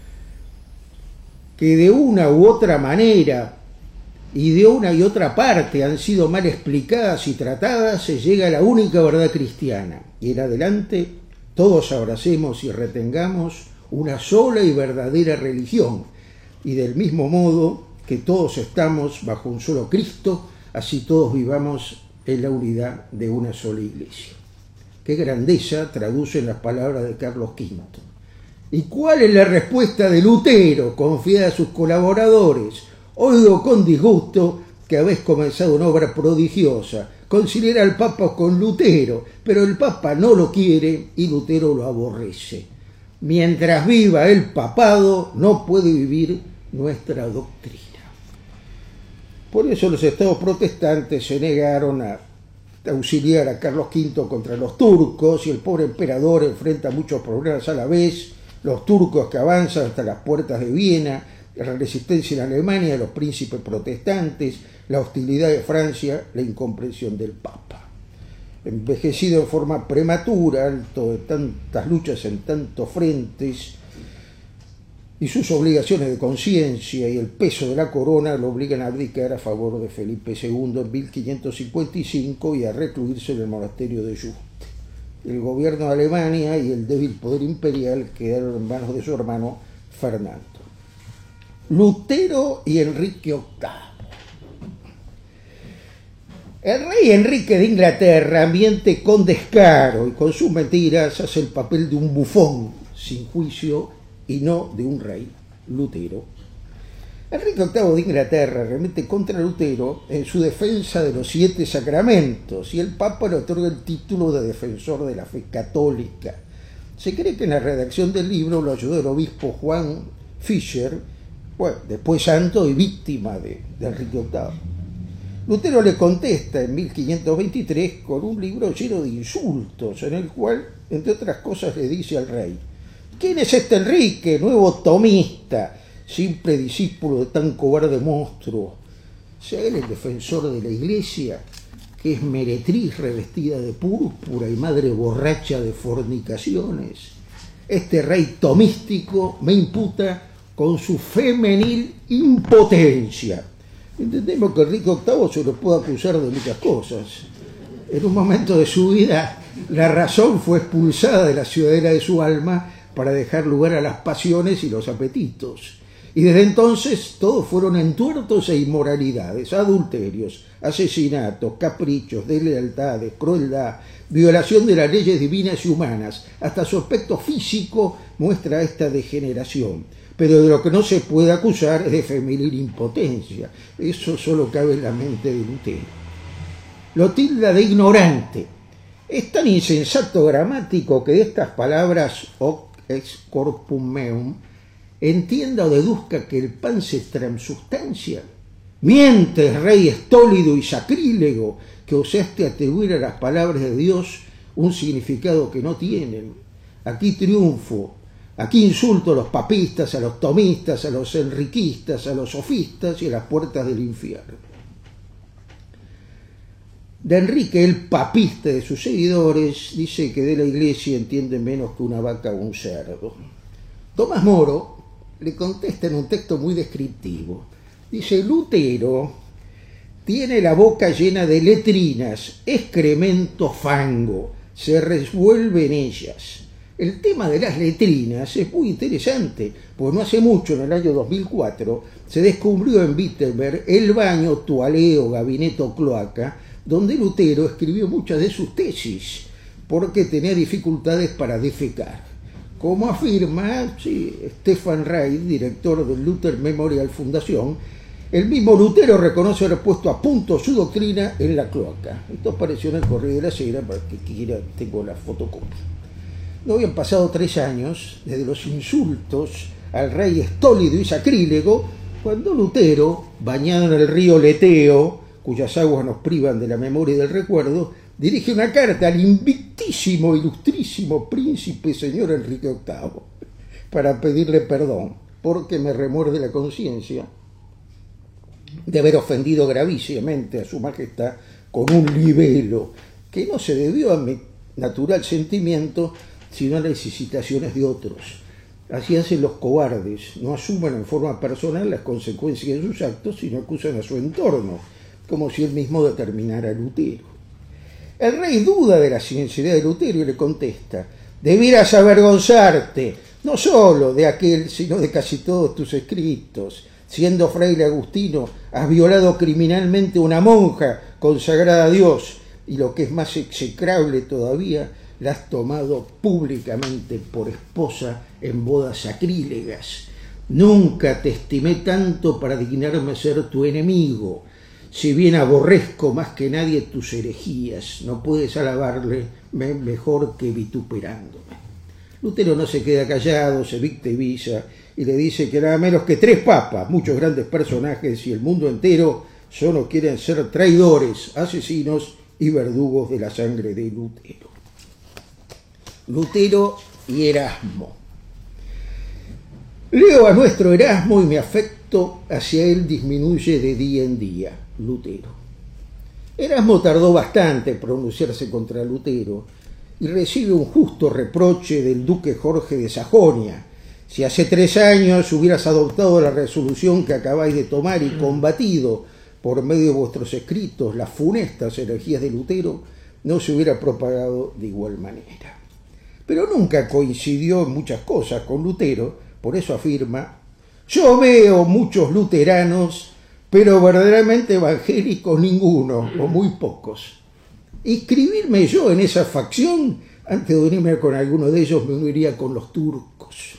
que de una u otra manera y de una y otra parte han sido mal explicadas y tratadas, se llega a la única verdad cristiana, y en adelante todos abracemos y retengamos una sola y verdadera religión, y del mismo modo que todos estamos bajo un solo Cristo, así todos vivamos en la unidad de una sola iglesia. Qué grandeza traducen las palabras de Carlos V. ¿Y cuál es la respuesta de Lutero, confiada a sus colaboradores? Oigo con disgusto que habéis comenzado una obra prodigiosa. Considera al Papa con Lutero, pero el Papa no lo quiere y Lutero lo aborrece. Mientras viva el papado, no puede vivir nuestra doctrina. Por eso los estados protestantes se negaron a auxiliar a Carlos V contra los turcos, y el pobre emperador enfrenta muchos problemas a la vez: los turcos que avanzan hasta las puertas de Viena, la resistencia en Alemania, los príncipes protestantes, la hostilidad de Francia, la incomprensión del Papa. Envejecido en forma prematura, alto de tantas luchas en tantos frentes, y sus obligaciones de conciencia y el peso de la corona lo obligan a abdicar a favor de Felipe II en 1555 y a recluirse en el monasterio de Juste. El gobierno de Alemania y el débil poder imperial quedaron en manos de su hermano Fernando. Lutero y Enrique VIII. El rey Enrique de Inglaterra miente con descaro y con sus mentiras hace el papel de un bufón sin juicio y no de un rey, Lutero. Enrique VIII de Inglaterra remite contra Lutero en su defensa de los 7 sacramentos, y el Papa le otorga el título de defensor de la fe católica. Se cree que en la redacción del libro lo ayudó el obispo Juan Fischer, después santo y víctima de Enrique VIII. Lutero le contesta en 1523 con un libro lleno de insultos, en el cual, entre otras cosas, le dice al rey: ¿quién es este Enrique, nuevo tomista, simple discípulo de tan cobarde monstruo? Sea él el defensor de la iglesia, que es meretriz revestida de púrpura y madre borracha de fornicaciones. Este rey tomístico me imputa con su femenil impotencia. Entendemos que Enrique VIII se lo puede acusar de muchas cosas. En un momento de su vida, la razón fue expulsada de la ciudadela de su alma para dejar lugar a las pasiones y los apetitos. Y desde entonces todos fueron entuertos e inmoralidades, adulterios, asesinatos, caprichos, deslealtades, crueldad, violación de las leyes divinas y humanas. Hasta su aspecto físico muestra esta degeneración. Pero de lo que no se puede acusar es de femenil impotencia. Eso solo cabe en la mente de Lutero. Lo tilda de ignorante. Es tan insensato gramático que de estas palabras hoc ex corpum meum entienda o deduzca que el pan se transubstancia. Mientes, rey estólido y sacrílego, que osaste atribuir a las palabras de Dios un significado que no tienen. Aquí triunfo. Aquí insulto a los papistas, a los tomistas, a los enriquistas, a los sofistas y a las puertas del infierno. De Enrique, el papista, de sus seguidores, dice que de la iglesia entiende menos que una vaca o un cerdo. Tomás Moro le contesta en un texto muy descriptivo. Dice: Lutero tiene la boca llena de letrinas, excremento, fango, se revuelve en ellas. El tema de las letrinas es muy interesante, pues no hace mucho, en el año 2004, se descubrió en Wittenberg el baño, tualeo, gabinete o cloaca, donde Lutero escribió muchas de sus tesis, porque tenía dificultades para defecar. como afirma Stefan Reid, director del Luther Memorial Fundación. El mismo Lutero reconoce haber puesto a punto su doctrina en la cloaca. Esto apareció en el Correo de la Sera, para que quiera, tengo la fotocopia. No habían pasado 3 años desde los insultos al rey estólido y sacrílego, cuando Lutero, bañado en el río Leteo, cuyas aguas nos privan de la memoria y del recuerdo, dirige una carta al invictísimo, ilustrísimo príncipe señor Enrique VIII para pedirle perdón, porque me remuerde la conciencia de haber ofendido gravísimamente a su majestad con un libelo que no se debió a mi natural sentimiento, sino a las incitaciones de otros. Así hacen los cobardes, no asumen en forma personal las consecuencias de sus actos, sino acusan a su entorno, como si él mismo determinara a Lutero. El rey duda de la sinceridad de Lutero y le contesta: debieras avergonzarte, no solo de aquel, sino de casi todos tus escritos. Siendo fraile agustino, has violado criminalmente a una monja consagrada a Dios, y lo que es más execrable todavía, la has tomado públicamente por esposa en bodas sacrílegas. Nunca te estimé tanto para dignarme ser tu enemigo. Si bien aborrezco más que nadie tus herejías, no puedes alabarle mejor que vituperándome. Lutero no se queda callado, se victimiza y le dice que nada menos que 3 papas, muchos grandes personajes y el mundo entero solo quieren ser traidores, asesinos y verdugos de la sangre de Lutero. Lutero y Erasmo. Leo a nuestro Erasmo y mi afecto hacia él disminuye de día en día. Lutero. Erasmo tardó bastante en pronunciarse contra Lutero y recibe un justo reproche del duque Jorge de Sajonia. Si hace 3 años hubieras adoptado la resolución que acabáis de tomar y combatido por medio de vuestros escritos las funestas herejías de Lutero, no se hubiera propagado de igual manera. Pero nunca coincidió en muchas cosas con Lutero, por eso afirma: yo veo muchos luteranos, pero verdaderamente evangélicos ninguno, o muy pocos. Inscribirme yo en esa facción, antes de unirme con alguno de ellos, me uniría con los turcos.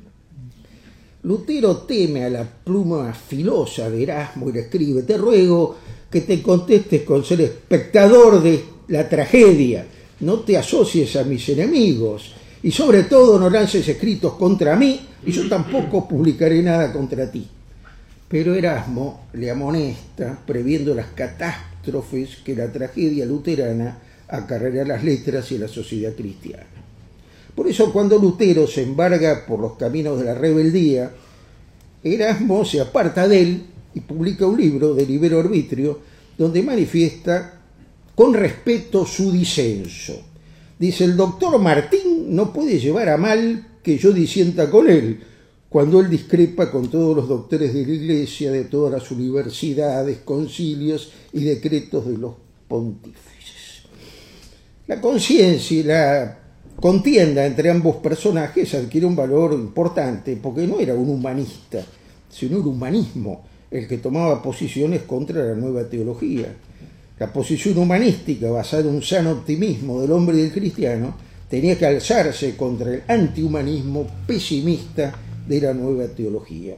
Lutero teme a la pluma filosa de Erasmo y le escribe: te ruego que te contestes con ser espectador de la tragedia, no te asocies a mis enemigos, y sobre todo no lances escritos contra mí, y yo tampoco publicaré nada contra ti. Pero Erasmo le amonesta, previendo las catástrofes que la tragedia luterana acarreará a las letras y a la sociedad cristiana. Por eso, cuando Lutero se embarga por los caminos de la rebeldía, Erasmo se aparta de él y publica un libro de libero arbitrio donde manifiesta con respeto su disenso. Dice: el doctor Martín no puede llevar a mal que yo disienta con él, cuando él discrepa con todos los doctores de la Iglesia, de todas las universidades, concilios y decretos de los pontífices. La conciencia y la contienda entre ambos personajes adquiere un valor importante, porque no era un humanista, sino un humanismo el que tomaba posiciones contra la nueva teología. La posición humanística, basada en un sano optimismo del hombre y del cristiano, tenía que alzarse contra el antihumanismo pesimista de la nueva teología.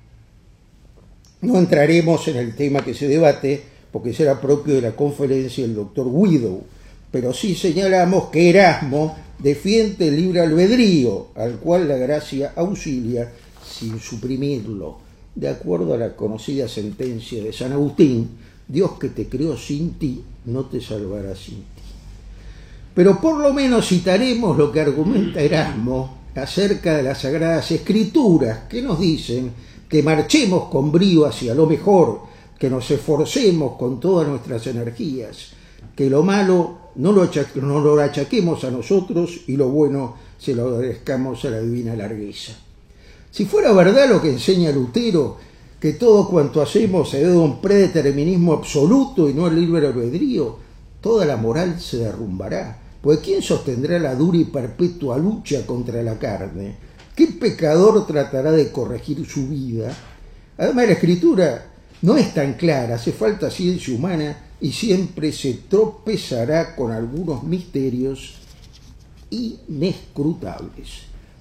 No entraremos en el tema que se debate, porque será propio de la conferencia del doctor Widow, pero sí señalamos que Erasmo defiende el libre albedrío, al cual la gracia auxilia sin suprimirlo. De acuerdo a la conocida sentencia de San Agustín: Dios que te creó sin ti, no te salvará sin ti. Pero por lo menos citaremos lo que argumenta Erasmo acerca de las Sagradas Escrituras, que nos dicen que marchemos con brío hacia lo mejor, que nos esforcemos con todas nuestras energías, que lo malo no lo achaquemos a nosotros y lo bueno se lo agradezcamos a la divina largueza. Si fuera verdad lo que enseña Lutero, que todo cuanto hacemos se debe a un predeterminismo absoluto y no al libre albedrío, toda la moral se derrumbará. Pues ¿quién sostendrá la dura y perpetua lucha contra la carne? ¿Qué pecador tratará de corregir su vida? Además, la Escritura no es tan clara, hace falta ciencia humana y siempre se tropezará con algunos misterios inescrutables.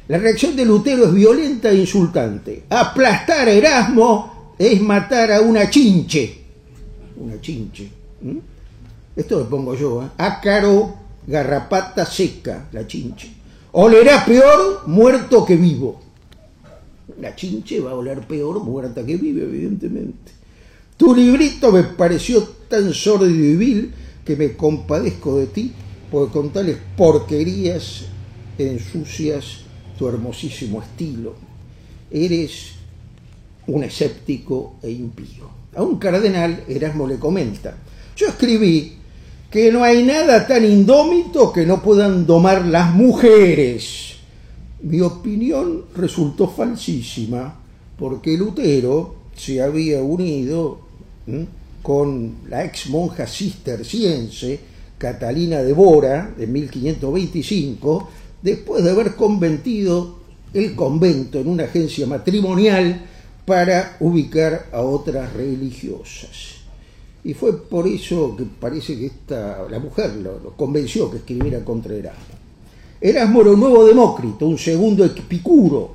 La reacción de Lutero es violenta e insultante. Aplastar a Erasmo es matar a una chinche. Una chinche. Esto lo pongo yo, ¿eh? Ácaro, garrapata seca, la chinche. Olerá peor muerto que vivo. La chinche va a oler peor muerta que vive, evidentemente. Tu librito me pareció tan sórdido y vil que me compadezco de ti, porque con tales porquerías ensucias tu hermosísimo estilo. Eres un escéptico e impío. A un cardenal, Erasmo le comenta: yo escribí que no hay nada tan indómito que no puedan domar las mujeres. Mi opinión resultó falsísima, porque Lutero se había unido con la ex monja cisterciense Catalina de Bora, de 1525, después de haber convertido el convento en una agencia matrimonial para ubicar a otras religiosas. Y fue por eso que parece que la mujer lo convenció que escribiera contra Erasmo. Erasmo era un nuevo Demócrito, un segundo Epicuro.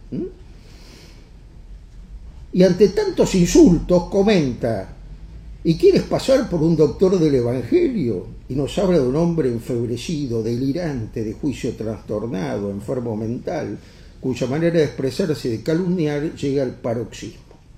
Y ante tantos insultos comenta: ¿y quieres pasar por un doctor del Evangelio? Y nos habla de un hombre enfebrecido, delirante, de juicio trastornado, enfermo mental, cuya manera de expresarse, de calumniar, llega al paroxismo.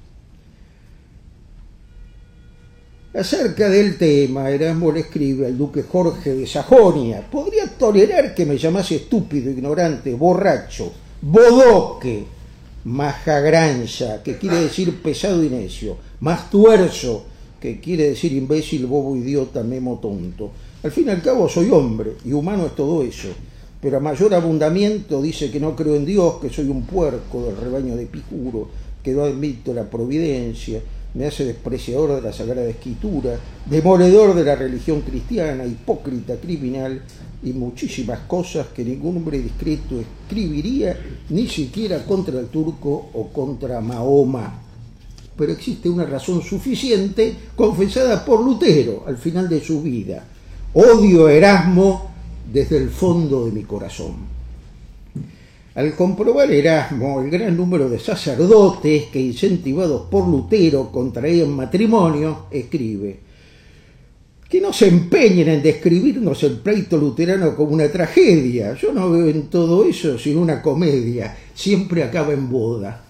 Acerca del tema, Erasmo le escribe al duque Jorge de Sajonia: podría tolerar que me llamase estúpido, ignorante, borracho, bodoque, majagranza, que quiere decir pesado y necio, mastuerzo, que quiere decir imbécil, bobo, idiota, memo, tonto. Al fin y al cabo soy hombre, y humano es todo eso, pero a mayor abundamiento dice que no creo en Dios, que soy un puerco del rebaño de Epicuro, que no admito la providencia, me hace despreciador de la Sagrada Escritura, demoledor de la religión cristiana, hipócrita, criminal y muchísimas cosas que ningún hombre discreto escribiría, ni siquiera contra el turco o contra Mahoma. Pero existe una razón suficiente, confesada por Lutero al final de su vida: odio a Erasmo desde el fondo de mi corazón. Al comprobar Erasmo el gran número de sacerdotes que, incentivados por Lutero, contraían matrimonio, escribe: que no se empeñen en describirnos el pleito luterano como una tragedia. Yo no veo en todo eso sino una comedia, siempre acaba en boda.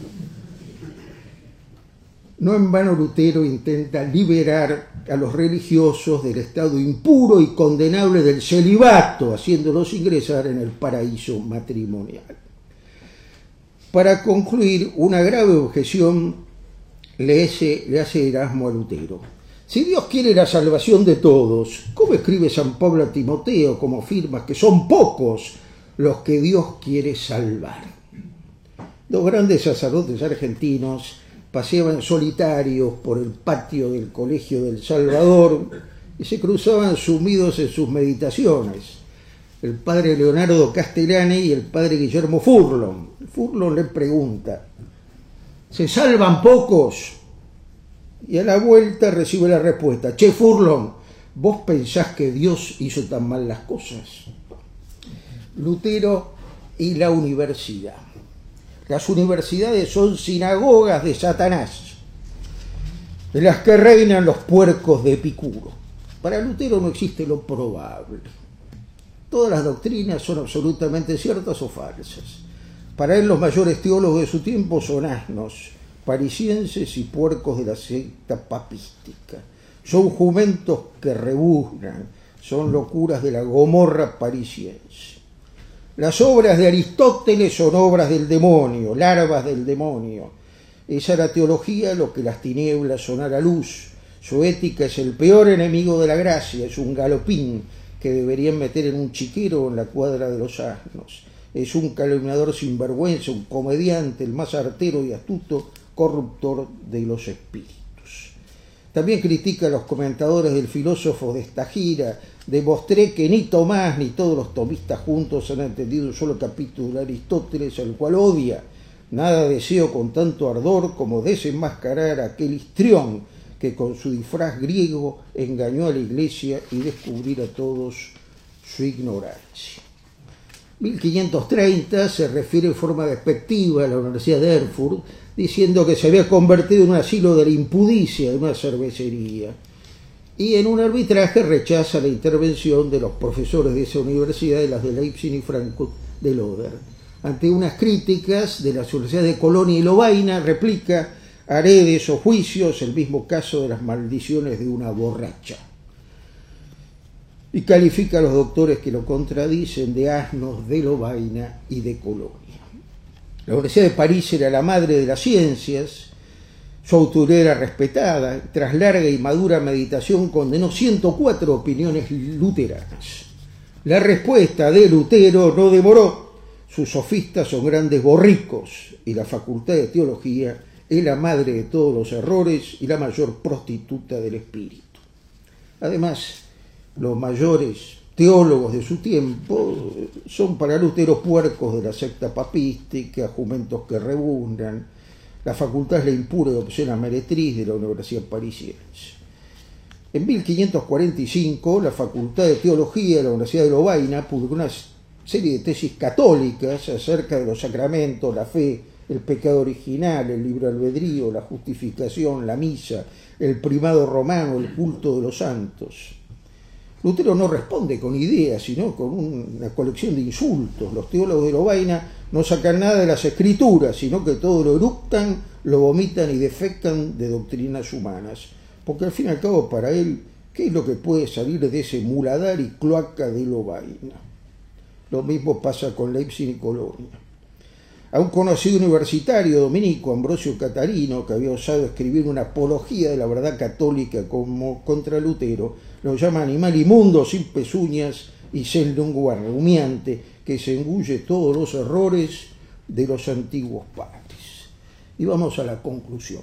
No en vano Lutero intenta liberar a los religiosos del estado impuro y condenable del celibato, haciéndolos ingresar en el paraíso matrimonial. Para concluir, una grave objeción le hace Erasmo a Lutero: si Dios quiere la salvación de todos, ¿cómo escribe San Pablo a Timoteo, como afirma que son pocos los que Dios quiere salvar? Los grandes sacerdotes argentinos paseaban solitarios por el patio del Colegio del Salvador y se cruzaban sumidos en sus meditaciones. El padre Leonardo Castellani y el padre Guillermo Furlong. Furlong le pregunta: ¿se salvan pocos? Y a la vuelta recibe la respuesta: che, Furlong, ¿vos pensás que Dios hizo tan mal las cosas? Lutero y la universidad. Las universidades son sinagogas de Satanás, en las que reinan los puercos de Epicuro. Para Lutero no existe lo probable. Todas las doctrinas son absolutamente ciertas o falsas. Para él los mayores teólogos de su tiempo son asnos, parisienses y puercos de la secta papística. Son jumentos que rebuznan, son locuras de la Gomorra parisiense. Las obras de Aristóteles son obras del demonio, larvas del demonio. Esa es la teología, lo que las tinieblas son a la luz. Su ética es el peor enemigo de la gracia, es un galopín que deberían meter en un chiquero en la cuadra de los asnos. Es un calumniador sinvergüenza, un comediante, el más artero y astuto corruptor de los espíritus. También critica a los comentadores del filósofo de esta gira. Demostré que ni Tomás ni todos los tomistas juntos han entendido un solo capítulo de Aristóteles, al cual odia. Nada deseo con tanto ardor como desenmascarar a aquel histrión que con su disfraz griego engañó a la Iglesia y descubrir a todos su ignorancia. 1530 se refiere en forma despectiva a la Universidad de Erfurt, diciendo que se había convertido en un asilo de la impudicia, en una cervecería. Y en un arbitraje rechaza la intervención de los profesores de esa universidad, de las de Leipzig y Frankfurt del Oder. Ante unas críticas de las universidades de Colonia y Lovaina, replica: haré o juicios el mismo caso de las maldiciones de una borracha. Y califica a los doctores que lo contradicen de asnos de Lovaina y de Colonia. La Universidad de París era la madre de las ciencias. Su autoridad era respetada. Tras larga y madura meditación condenó 104 opiniones luteranas. La respuesta de Lutero no demoró. Sus sofistas son grandes borricos y la Facultad de Teología es la madre de todos los errores y la mayor prostituta del espíritu. Además, los mayores teólogos de su tiempo son para Lutero puercos de la secta papística, jumentos que rebundan. La facultad es la impura y obscena meretriz de la Universidad Parisiense. En 1545, la Facultad de Teología de la Universidad de Lovaina publicó una serie de tesis católicas acerca de los sacramentos, la fe, el pecado original, el libre albedrío, la justificación, la misa, el primado romano, el culto de los santos. Lutero no responde con ideas, sino con una colección de insultos. Los teólogos de Lovaina no sacan nada de las escrituras, sino que todo lo eructan, lo vomitan y defecan de doctrinas humanas. Porque al fin y al cabo, para él, ¿qué es lo que puede salir de ese muladar y cloaca de Lovaina? Lo mismo pasa con Leipzig y Colonia. A un conocido universitario dominico, Ambrosio Catarino, que había osado escribir una apología de la verdad católica como contra Lutero, lo llama animal inmundo, sin pezuñas y sin lengua rumiante, que se engulle todos los errores de los antiguos padres. Y vamos a la conclusión.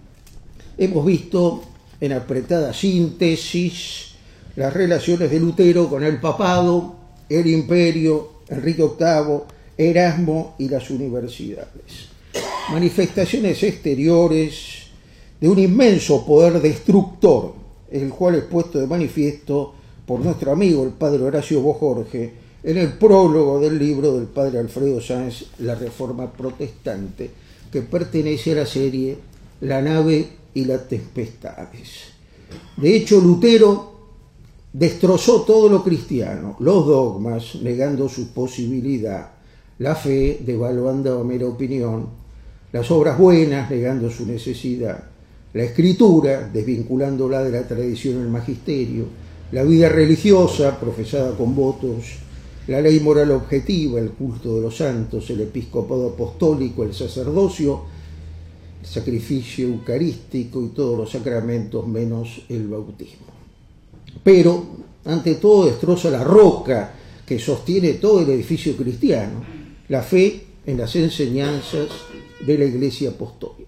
Hemos visto en apretada síntesis las relaciones de Lutero con el papado, el imperio, Enrique VIII, Erasmo y las universidades. Manifestaciones exteriores de un inmenso poder destructor, el cual es puesto de manifiesto por nuestro amigo el padre Horacio Bojorge en el prólogo del libro del padre Alfredo Sanz, La Reforma Protestante, que pertenece a la serie La nave y las tempestades. De hecho, Lutero destrozó todo lo cristiano, los dogmas, negando su posibilidad, la fe, devaluando a mera opinión, las obras buenas, negando su necesidad, la escritura, desvinculándola de la tradición del magisterio, la vida religiosa, profesada con votos, la ley moral objetiva, el culto de los santos, el episcopado apostólico, el sacerdocio, el sacrificio eucarístico y todos los sacramentos menos el bautismo. Pero, ante todo, destroza la roca que sostiene todo el edificio cristiano, la fe en las enseñanzas de la Iglesia Apostólica.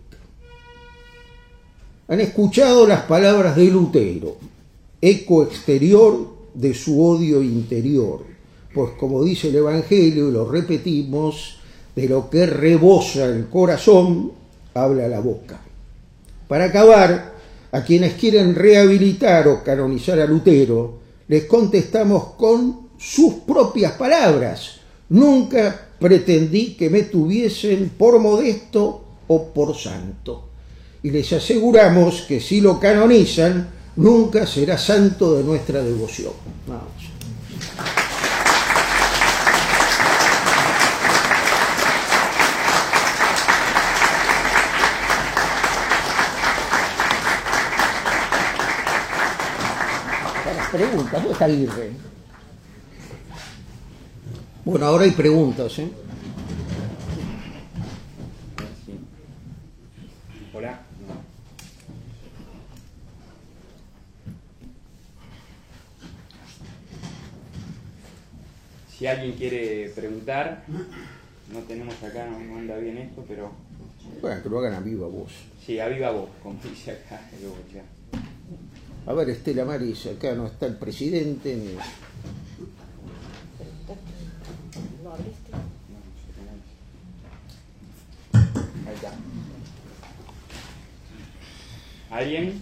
Han escuchado las palabras de Lutero, eco exterior de su odio interior, pues como dice el Evangelio, y lo repetimos, de lo que rebosa el corazón, habla la boca. Para acabar, a quienes quieren rehabilitar o canonizar a Lutero, les contestamos con sus propias palabras. Nunca pretendí que me tuviesen por modesto o por santo. Y les aseguramos que si lo canonizan, nunca será santo de nuestra devoción. Vamos. Preguntas, ¿dónde está Aguirre? Bueno, ahora hay preguntas, ¿eh? Hola. Si alguien quiere preguntar, no tenemos acá, no anda bien esto, pero... Bueno, que lo hagan a viva voz. Sí, a viva voz, como dice acá. A ver, Estela Maris, acá no está el presidente ni... ¿No abriste? Ahí está. ¿Alguien?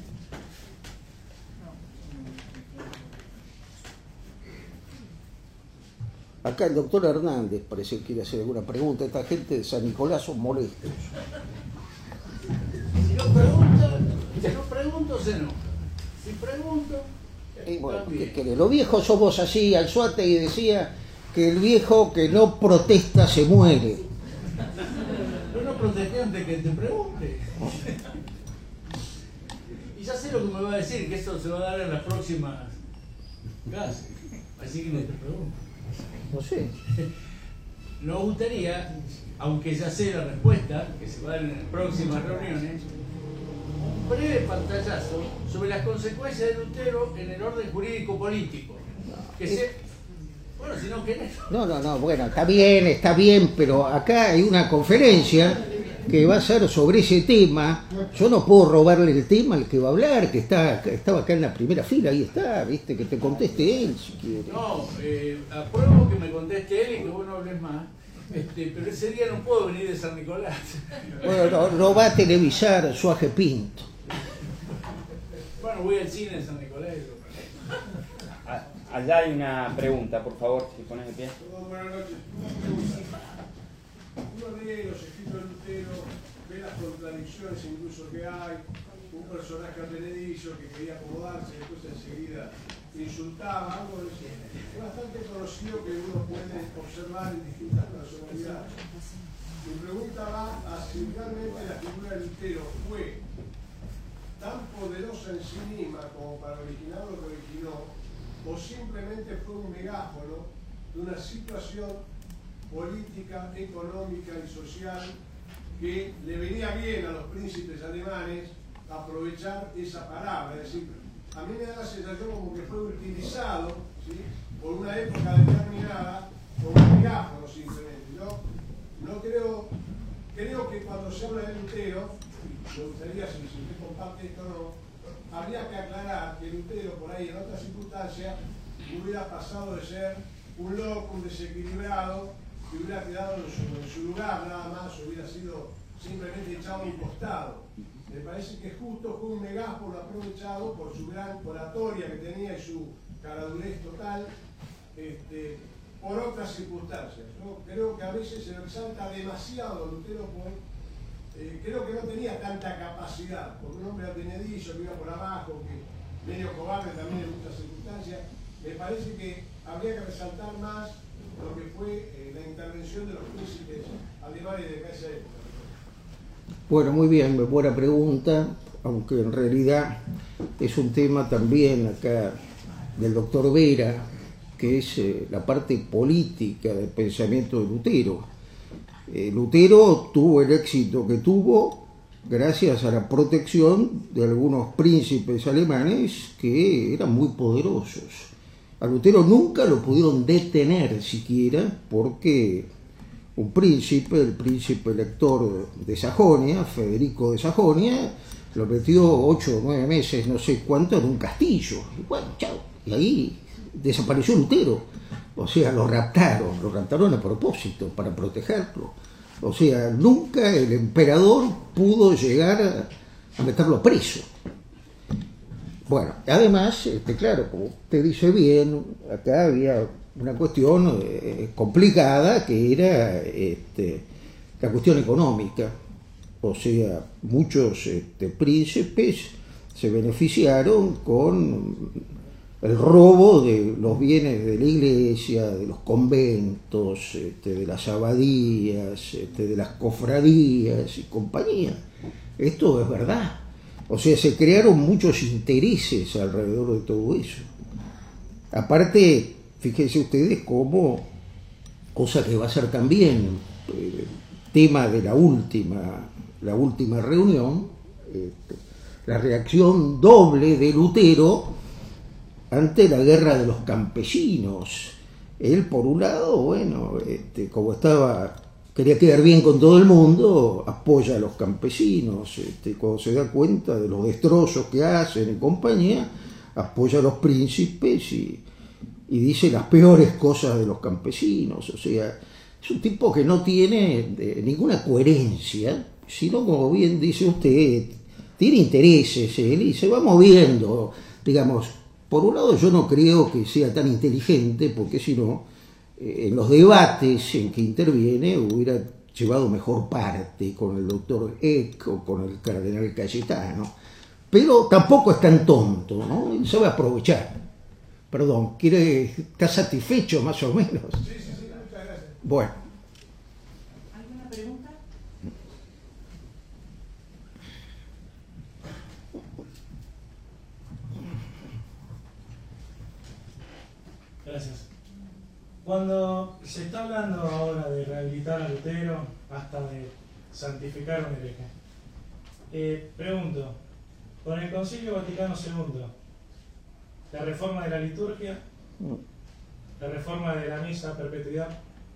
Acá el doctor Hernández parece que quiere hacer alguna pregunta. Esta gente de San Nicolás son molestos. Si no pregunto, se no. Si pregunto, Y bueno, ¿qué también. querés? Los viejos somos así. Anzoátegui decía que el viejo que no protesta se muere. Pero no protesté antes que te pregunte. Y ya sé lo que me va a decir, que esto se va a dar en las próximas clases. Así que no te pregunto. No sé. Nos gustaría, aunque ya sé la respuesta, que se va a dar en las próximas reuniones, un breve pantallazo sobre las consecuencias de Lutero en el orden jurídico-político. Que bueno, si no querés. No, bueno, está bien, pero acá hay una conferencia que va a ser sobre ese tema. Yo no puedo robarle el tema al que va a hablar, que estaba acá en la primera fila, ahí está, viste, que te conteste él si quiere. No, apruebo que me conteste él y que vos no hables más. Pero ese día no puedo venir de San Nicolás. Bueno, no va a televisar Suaje Pinto. Bueno, voy al cine de San Nicolás. Allá hay una pregunta, por favor, si pones de pie. Buenas noches. Uno lee los escritos de Lutero, ve las contradicciones incluso que hay, un personaje advenedizo que quería acomodarse, después enseguida insultaba, algo de eso. Es bastante conocido que uno puede observar en distintas personalidades. Mi pregunta va a si realmente la figura de Lutero fue tan poderosa en sí misma como para originar lo que originó, o simplemente fue un megáfono de una situación política, económica y social que le venía bien a los príncipes alemanes aprovechar esa palabra. Es decir, a mí me da la sensación como que fue utilizado, ¿sí?, por una época determinada como un megáfono simplemente. No creo que cuando se habla de Lutero, y me gustaría si usted comparte esto o no, habría que aclarar que Lutero por ahí en otras circunstancias hubiera pasado de ser un loco, un desequilibrado, que hubiera quedado en su lugar nada más, hubiera sido simplemente echado a un costado. Me parece que justo fue un megáfono aprovechado por su gran oratoria que tenía y su caradurez total, por otras circunstancias. Yo creo que a veces se resalta demasiado a Lutero creo que no tenía tanta capacidad, porque un hombre advenedizo que iba por abajo, que medio cobarde también en muchas circunstancias. Me parece que habría que resaltar más lo que fue la intervención de los príncipes alemanes de esa época. Bueno, muy bien, buena pregunta, aunque en realidad es un tema también acá del doctor Vera, que es la parte política del pensamiento de Lutero. Lutero tuvo el éxito que tuvo gracias a la protección de algunos príncipes alemanes que eran muy poderosos. A Lutero nunca lo pudieron detener siquiera porque un príncipe, el príncipe elector de Sajonia, Federico de Sajonia, lo metió 8 o 9 meses, no sé cuánto, en un castillo. Y bueno, chao. Y ahí desapareció Lutero. O sea, lo raptaron a propósito, para protegerlo. O sea, nunca el emperador pudo llegar a meterlo preso. Bueno, además, claro, como usted dice bien, acá había una cuestión complicada que era la cuestión económica. O sea, muchos príncipes se beneficiaron con el robo de los bienes de la iglesia, de los conventos, de las abadías, de las cofradías y compañía. Esto es verdad. O sea, se crearon muchos intereses alrededor de todo eso. Aparte, fíjense ustedes cómo, cosa que va a ser también tema de la última reunión, la reacción doble de Lutero ante la guerra de los campesinos. Él, por un lado, bueno, como quería quedar bien con todo el mundo, apoya a los campesinos. Cuando se da cuenta de los destrozos que hacen en compañía, apoya a los príncipes y dice las peores cosas de los campesinos. O sea, es un tipo que no tiene ninguna coherencia, sino, como bien dice usted, tiene intereses él y se va moviendo. Digamos, por un lado yo no creo que sea tan inteligente, porque si no, en los debates en que interviene hubiera llevado mejor parte con el doctor Eck o con el cardenal Cayetano, pero tampoco es tan tonto, ¿no? Él sabe aprovechar. Perdón, ¿está satisfecho más o menos? Sí, muchas gracias. Bueno. ¿Alguna pregunta? Gracias. Cuando se está hablando ahora de rehabilitar a Lutero hasta de santificar un hereje, pregunto, con el Concilio Vaticano II, la reforma de la liturgia, la reforma de la misa a perpetuidad,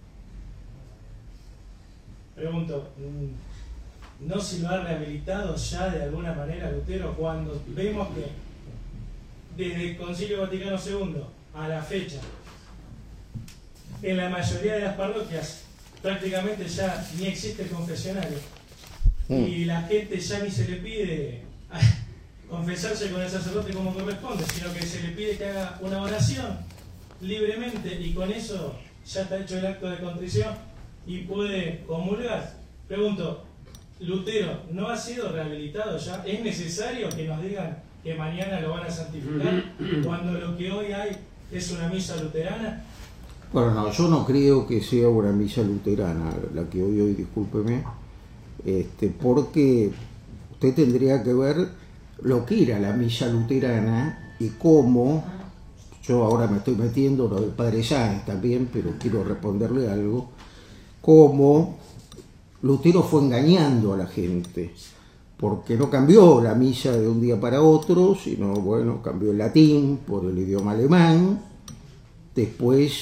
pregunto, ¿no se lo ha rehabilitado ya de alguna manera Lutero cuando vemos que desde el Concilio Vaticano II a la fecha, en la mayoría de las parroquias prácticamente ya ni existe el confesionario y la gente ya ni se le pide confesarse con el sacerdote como corresponde, sino que se le pide que haga una oración libremente y con eso ya está hecho el acto de contrición y puede comulgar? Pregunto, ¿Lutero no ha sido rehabilitado ya? ¿Es necesario que nos digan que mañana lo van a santificar cuando lo que hoy hay es una misa luterana? Bueno, no, yo no creo que sea una misa luterana la que hoy, discúlpeme, porque usted tendría que ver lo que era la misa luterana y cómo, yo ahora me estoy metiendo lo del Padre Sáenz también, pero quiero responderle algo, cómo Lutero fue engañando a la gente, porque no cambió la misa de un día para otro, sino, bueno, cambió el latín por el idioma alemán. Después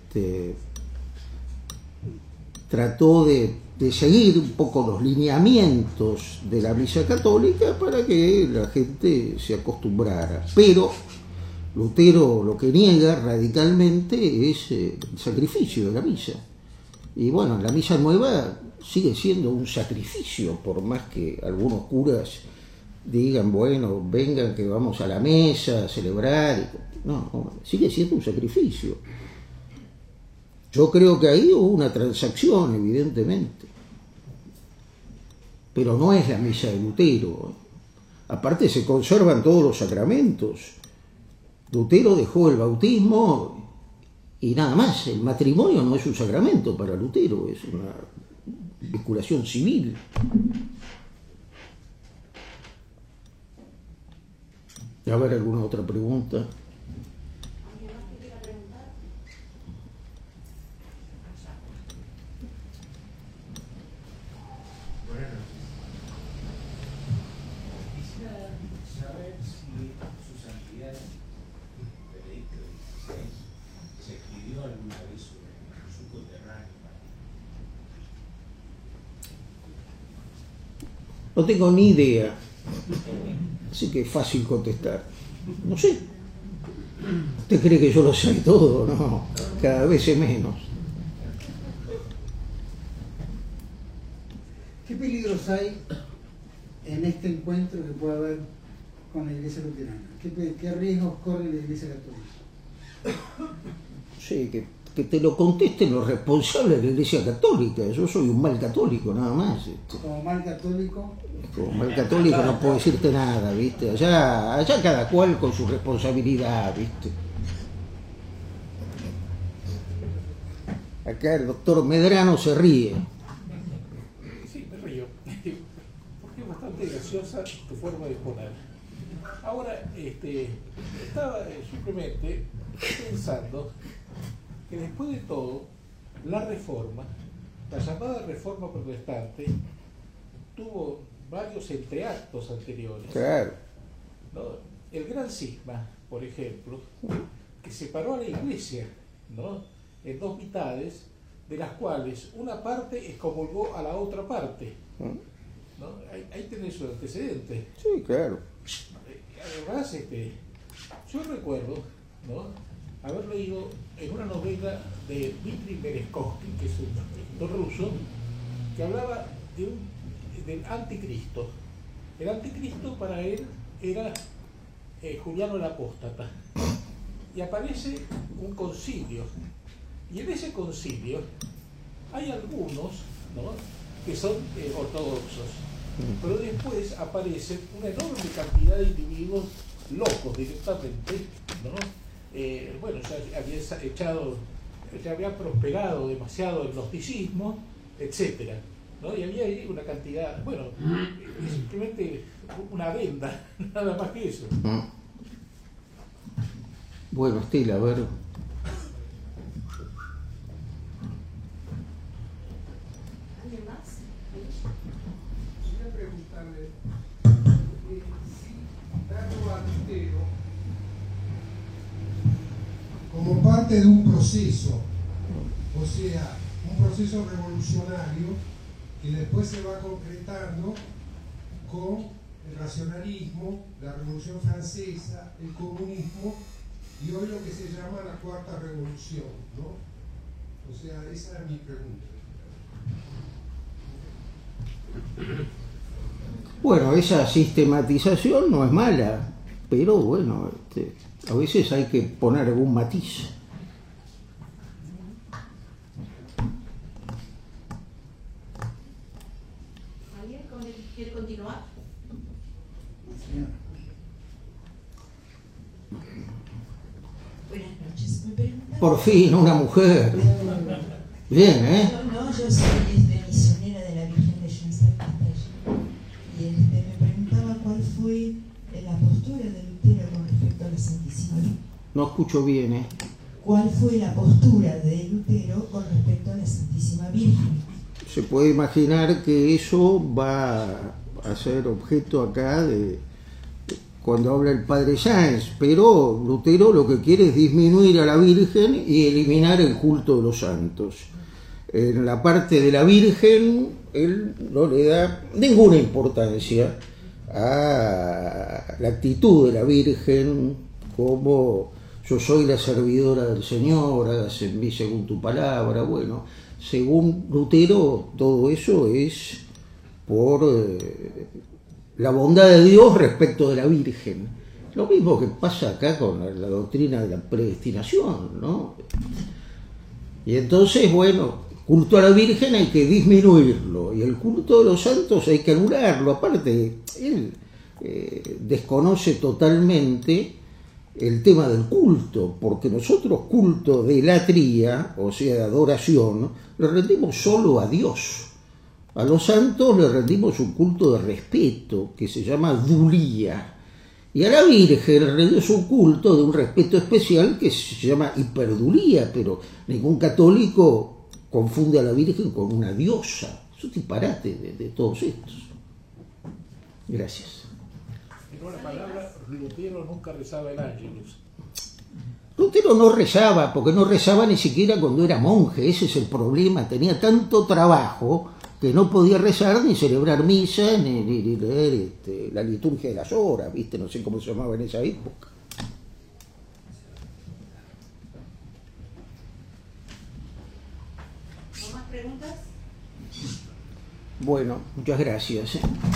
trató de seguir un poco los lineamientos de la misa católica para que la gente se acostumbrara. Pero Lutero lo que niega radicalmente es el sacrificio de la misa. Y bueno, la misa nueva sigue siendo un sacrificio, por más que algunos curas digan, bueno, vengan que vamos a la mesa a celebrar. No, sigue siendo un sacrificio. Yo creo que ahí hubo una transacción, evidentemente. Pero no es la misa de Lutero. Aparte se conservan todos los sacramentos. Lutero dejó el bautismo y nada más. El matrimonio no es un sacramento para Lutero, es una vinculación civil. A ver, ¿alguna otra pregunta? No tengo ni idea, así que es fácil contestar. No sé. ¿Usted cree que yo lo sé todo? No, cada vez es menos. ¿Qué peligros hay en este encuentro que puede haber con la Iglesia luterana? ¿Qué riesgos corre la Iglesia católica? Sí, que te lo contesten los responsables de la Iglesia Católica. Yo soy un mal católico, nada más. Como mal católico. Como mal católico no puedo decirte nada, ¿viste? Allá cada cual con su responsabilidad, ¿viste? Acá el doctor Medrano se ríe. Sí, me río. Porque es bastante graciosa tu forma de poner. Ahora, estaba simplemente pensando que después de todo, la reforma, la llamada reforma protestante, tuvo varios entreactos anteriores. Claro. ¿No? El gran cisma, por ejemplo, que separó a la Iglesia, ¿no?, en dos mitades, de las cuales una parte excomulgó a la otra parte. ¿No? Ahí tenés un antecedente. Sí, claro. Además, yo recuerdo, ¿no?, haber leído en una novela de Dmitri Merezhkovsky, que es un escritor ruso, que hablaba del anticristo. El anticristo para él era Juliano el Apóstata. Y aparece un concilio Y en ese concilio hay algunos, ¿no?, que son ortodoxos, pero después aparecen una enorme cantidad de individuos locos directamente, ¿no? Bueno, ya había prosperado demasiado el gnosticismo, etcétera, ¿no? Y había ahí una cantidad, bueno, simplemente una venda, nada más que eso. Bueno, Estela, a ver. ¿Alguien más? Quería preguntarle si dado a Lutero como parte de un proceso, o sea, un proceso revolucionario que después se va concretando con el racionalismo, la Revolución Francesa, el comunismo y hoy lo que se llama la Cuarta Revolución, ¿no? O sea, esa es mi pregunta. Bueno, esa sistematización no es mala, pero bueno, a veces hay que poner algún matiz. ¿Alguien quiere continuar? Buenas noches. Me preguntaba... Por fin, una mujer. Bien, ¿eh? No, yo soy misionera de la Virgen de Schoenstatt-Castallo. Y me preguntaba cuál fue la postura de Lutero con respecto a la Santísima Virgen. No escucho bien, ¿eh? ¿Cuál fue la postura de Lutero con respecto a la Santísima Virgen? Se puede imaginar que eso va a ser objeto acá de cuando habla el padre Sáenz, pero Lutero lo que quiere es disminuir a la Virgen y eliminar el culto de los santos. En la parte de la Virgen, él no le da ninguna importancia a la actitud de la Virgen como yo soy la servidora del Señor, hágase en mí según tu palabra. Bueno, según Lutero, todo eso es por la bondad de Dios respecto de la Virgen. Lo mismo que pasa acá con la doctrina de la predestinación, ¿no? Y entonces, bueno, culto a la Virgen hay que disminuirlo y el culto de los santos hay que anularlo. Aparte, él desconoce totalmente el tema del culto, porque nosotros culto de latría, o sea, de adoración, le rendimos solo a Dios. A los santos le rendimos un culto de respeto que se llama dulía, y a la Virgen le rendimos un culto de un respeto especial que se llama hiperdulía, pero ningún católico confunde a la Virgen con una diosa. Es un disparate de todos estos. Gracias. En una palabra, Lutero nunca rezaba el Ángelus. Lutero no rezaba, porque no rezaba ni siquiera cuando era monje. Ese es el problema. Tenía tanto trabajo que no podía rezar ni celebrar misa ni leer la liturgia de las horas, ¿viste? No sé cómo se llamaba en esa época. ¿No más preguntas? Bueno, muchas gracias.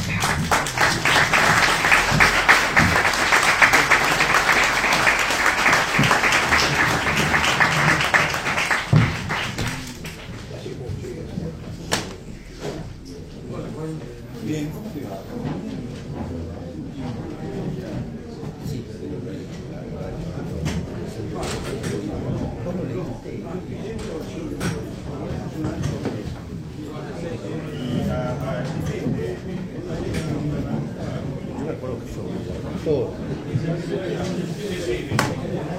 Bien. Todo.